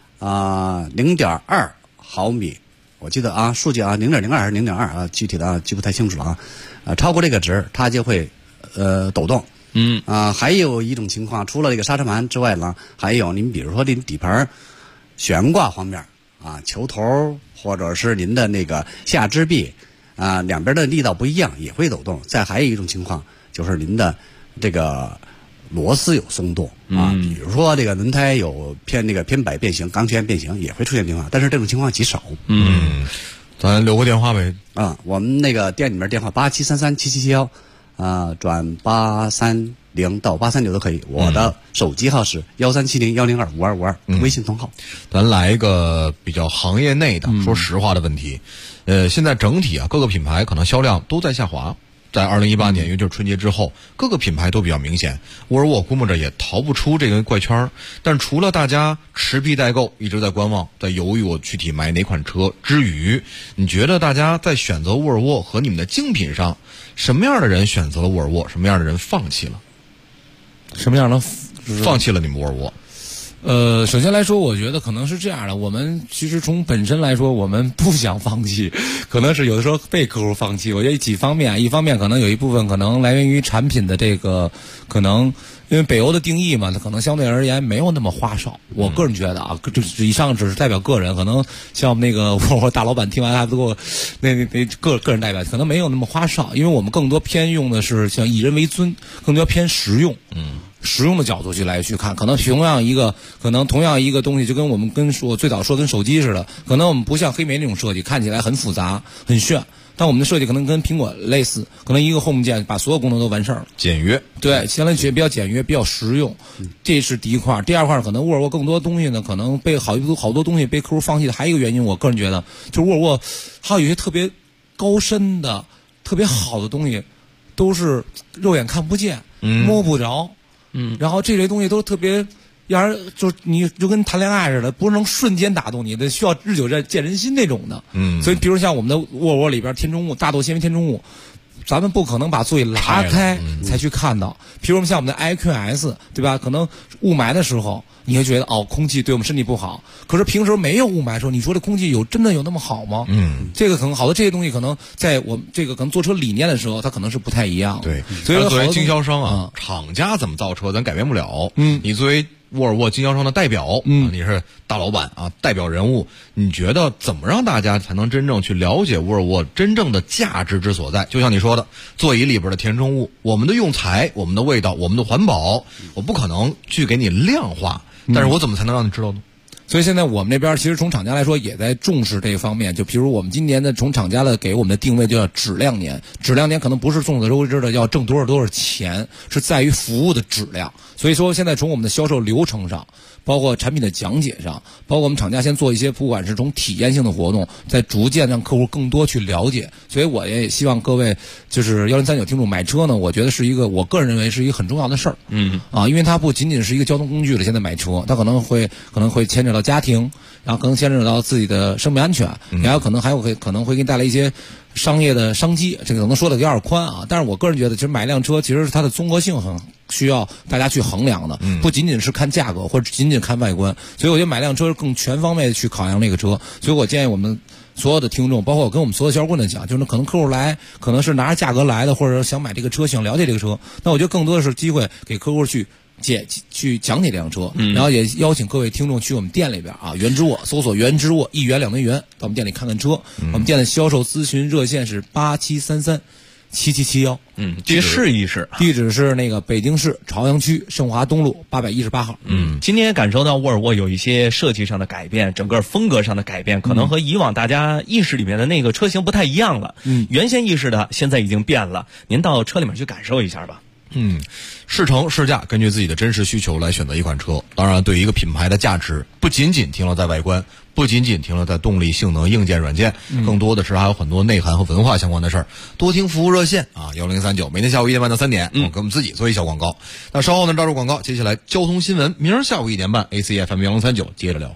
毫米，我记得啊，数据啊，0.02还是0.2啊，具体的记不太清楚了啊，超过这个值，它就会抖动。还有一种情况，除了这个刹车盘之外呢，还有您比如说这底盘悬挂方面。球头或者是您的那个下支臂两边的力道不一样，也会抖动。再还有一种情况，就是您的这个螺丝有松动比如说这个轮胎有偏摆变形、钢圈变形，也会出现情况，但是这种情况极少。 咱留个电话呗。 我们那个店里面电话8733-7771转830到836都可以。我的手机号是137010252252，微信同号。 咱来一个比较行业内的，说实话的问题。现在整体各个品牌可能销量都在下滑。在2018年，也就是春节之后，各个品牌都比较明显。沃尔沃估摸着也逃不出这个怪圈。但除了大家持币待购，一直在观望，在犹豫我具体买哪款车之余，你觉得大家在选择沃尔沃和你们的竞品上，什么样的人选择了沃尔沃，什么样的人放弃了？ 什么样的放弃了你们沃尔沃？ 首先来说，我觉得可能是这样的，我们其实从本身来说，我们不想放弃，可能是有的时候被客户放弃。我觉得几方面，一方面可能有一部分可能来源于产品的这个可能。因为北欧的定义嘛，它可能相对而言没有那么花哨。我个人觉得以上只是代表个人，可能像我们那个沃尔沃大老板听完还不够，那个人代表可能没有那么花哨，因为我们更多偏用的是像以人为尊，更多偏实用。实用的角度去看，可能同样一个东西，就跟我们最早说跟手机似的，可能我们不像黑莓那种设计，看起来很复杂很炫。但我们的设计可能跟苹果类似，可能一个 Home 键把所有功能都完事儿了， 简约。对， 相当于比较简约，比较实用。这是第一块。第二块可能沃尔沃更多东西呢，可能被好多东西被客户放弃的。还有一个原因，我个人觉得，就是沃尔沃还有一些特别高深的、特别好的东西，都是肉眼看不见、摸不着。然后这类东西都特别。让人你就跟谈恋爱似的，不是能瞬间打动你的，需要日久见人心那种的。所以比如像我们的沃尔沃里边天中物、大豆纤维天中物，咱们不可能把座椅拉开才去看到。比如像我们的 IQS， 对吧？可能雾霾的时候，你会觉得空气对我们身体不好。可是平时没有雾霾的时候，你说这空气真的有那么好吗？这个可能好多这些东西，可能在我们这个可能做车理念的时候，它可能是不太一样。 对， 所以作为经销商厂家怎么造车，咱改变不了。你作为沃尔沃经销商的代表，你是大老板代表人物，你觉得怎么让大家才能真正去了解沃尔沃真正的价值之所在？就像你说的，座椅里边的填充物，我们的用材，我们的味道，我们的环保，我不可能去给你量化，但是我怎么才能让你知道呢？ 所以现在我们这边其实从厂家来说也在重视这一方面，就比如我们今年的从厂家的给我们的定位就叫质量年，质量年可能不是众所周知的要挣多少钱，是在于服务的质量。所以说现在从我们的销售流程上，包括产品的讲解上，包括我们厂家先做一些不管是从体验性的活动，在逐渐让客户更多去了解。所以我也希望各位就是1039听众买车呢，我觉得是一个我个人认为是一个很重要的事儿。因为它不仅仅是一个交通工具了，现在买车它可能会牵扯到家庭，然后可能牵扯到自己的生命安全，然后可能会给你带来一些商业的商机，这个可能说的有点宽啊。但是我个人觉得，其实买辆车其实是它的综合性很需要大家去衡量的，不仅仅是看价格或者仅仅看外观。所以我觉得买辆车更全方位的去考量这个车。所以我建议我们所有的听众，包括我跟我们所有销售官的讲，就是可能客户来，可能是拿着价格来的，或者想买这个车，想了解这个车。那我觉得更多的是机会给客户去讲解这辆车，然后也邀请各位听众去我们店里边啊，原之沃搜索原之沃，1元2文元，到我们店里看看车。我们店的销售咨询热线是87337771。 去试一试。 地址是那个北京市朝阳区盛华东路818号。 今天也感受到沃尔沃有一些设计上的改变，整个风格上的改变，可能和以往大家意识里面的那个车型不太一样了。原先意识的现在已经变了。您到车里面去感受一下吧。 试乘试驾，根据自己的真实需求来选择一款车。当然，对于一个品牌的价值，不仅仅停留在外观，不仅仅停留在动力、性能、硬件、软件，更多的是还有很多内涵和文化相关的事儿。多听服务热线啊，1039，每天下午1点半到3点，给我们自己做一小广告。那稍后呢，抓住广告，接下来交通新闻，明儿下午1点半 ACFM1039接着聊。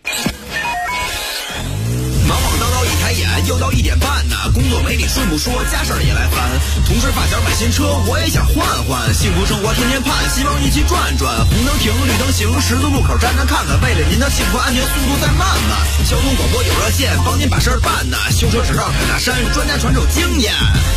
又到1点半呢，工作没理顺不说，家事儿也来烦。同事发小买新车，我也想换换。幸福生活天天盼，希望一起转转。红灯停，绿灯行，十字路口站着看看。为了您的幸福安全，速度再慢慢。交通广播有热线，帮您把事儿办呢。修车只绕凯大山，专家传授经验。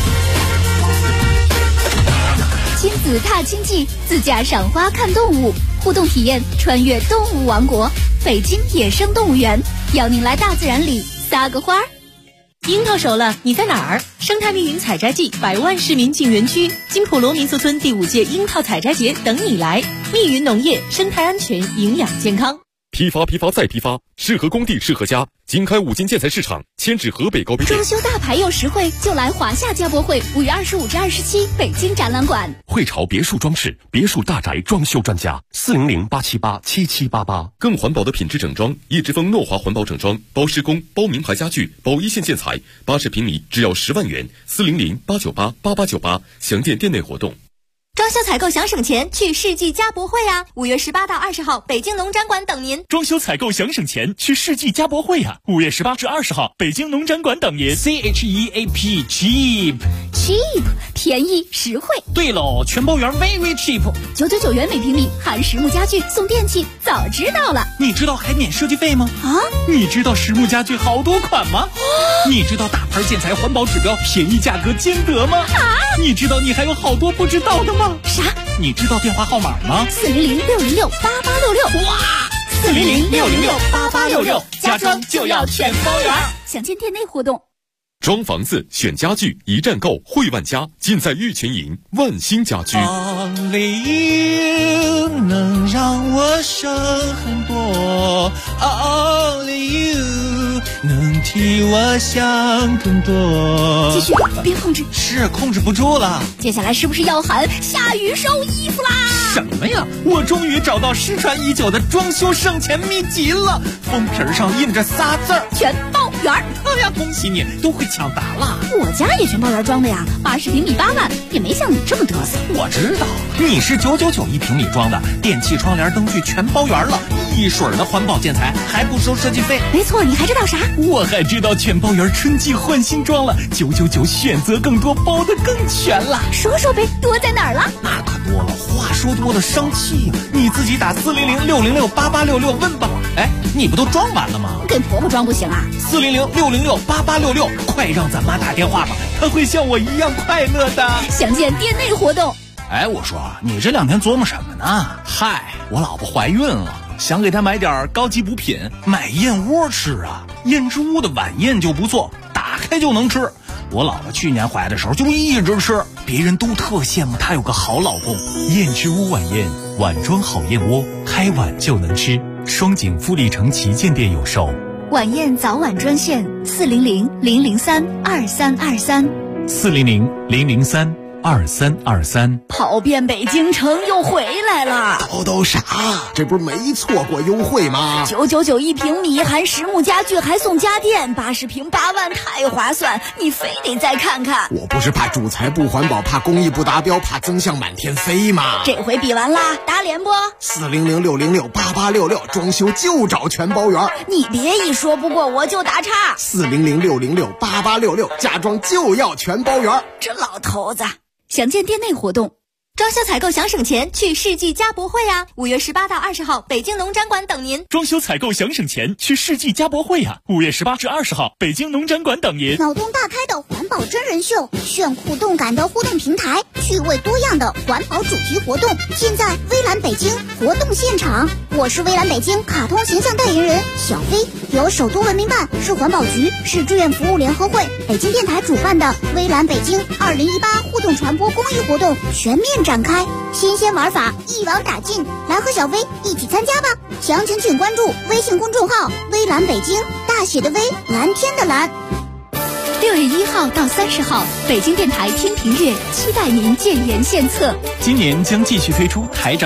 亲子踏青记，自驾赏花看动物，互动体验穿越动物王国，北京野生动物园，邀您来大自然里撒个花儿。 樱桃熟了，你在哪儿？生态密云采摘季，100万市民进园区，金普罗民宿村第5届樱桃采摘节等你来。密云农业，生态安全，营养健康。 批发再批发，适合工地适合家。经开5金建材市场，迁至河北高碑店。 装修大牌又实惠，就来华夏家博会5月25至27北京展览馆。 汇潮别墅装饰，别墅大宅装修专家，400-878-7788。更环保的品质整装，叶之峰诺华环保整装，包施工，包名牌家具，包一线建材，80平米只要10万元，400-898-8898。详见店内活动。 装修采购想省钱，去世纪家博会啊！5月18到20号，北京农展馆等您。 装修采购想省钱，去世纪家博会啊！5月18至20号，北京农展馆等您。 CHEAP cheap 便宜实惠。 对喽，全包圆 very cheap， 999元每平米，含实木家具送电器，早知道了。 你知道还免设计费吗？你知道实木家具好多款吗？你知道大牌建材环保指标，便宜价格兼得吗？你知道你还有好多不知道的吗？ 啥？ 你知道电话号码吗 ？400-606-8866。 哇！400-606-8866，家装就要全包圆。 详见店内活动。 装房子选家具，一站购汇万家，尽在玉泉营万兴家居。 Only you 能让我省很多 ，Only you 能替我想更多。 继续，别控制。 是控制不住了。 接下来是不是要喊下雨收衣服啦？ 什么呀？我终于找到失传已久的装修省钱秘籍了，封皮上印着仨字儿： 全包圆。 哎呀，恭喜你，都会抢答了。 我家也全包圆装的呀，80平米8万，也没像你这么嘚瑟。 我知道，你是999一平米装的，电器、窗帘、灯具全包圆了，一水的环保建材，还不收设计费。 没错，你还知道啥？ 我还知道全包圆春季换新装了，999选择更多，包得更全了。 说说呗，多在哪儿了？ 那可多了，话说多了伤气呀。你自己打400-606-8866问吧。哎，你不都装完了吗？ 跟婆婆装不行啊。 400-606-8866，快让咱妈打电话吧，她会像我一样快乐的。 详见店内活动。 哎，我说你这2天琢磨什么呢？嗨，我老婆怀孕了，想给她买点高级补品，买燕窝吃啊。燕之屋的晚宴就不错，打开就能吃。我老婆去年怀的时候就一直吃，别人都特羡慕她有个好老公。 燕之屋晚宴，碗装好燕窝，开碗就能吃。双井富力城旗舰店有售。 晚宴早晚专线400-003-2323。 400-003-2323。 2323。 跑遍北京城又回来了。 都啥？这不是没错过优惠吗 ？999一平米，含实木家具还送家电，80平8万，太划算！你非得再看看。 我不是怕主材不环保，怕工艺不达标，怕增项满天飞吗？ 这回比完啦，打脸不 ？400-606-8866，装修就找全包圆。 你别一说不过我就打岔。 400-606-8866，家装就要全包圆。 这老头子。详见店内活动。装修采购想省钱，去世纪家博会啊！5月18到20号，北京农展馆等您。 装修采购想省钱，去世纪家博会啊！5月18至20号，北京农展馆等您。 脑洞大开的环保真人秀，炫酷动感的互动平台，趣味多样的环保主题活动，现在微蓝北京活动现场。我是微蓝北京卡通形象代言人小飞，由首都文明办、市环保局、市志愿服务联合会、北京电台主办的微蓝北京2018互动传播公益活动全面展开，新鲜玩法一网打尽，来和小飞一起参加吧！详情请关注微信公众号微蓝北京，大写的微，蓝天的蓝。 6月1号到30号，北京电台听评月，期待您建言献策。 今年将继续推出台长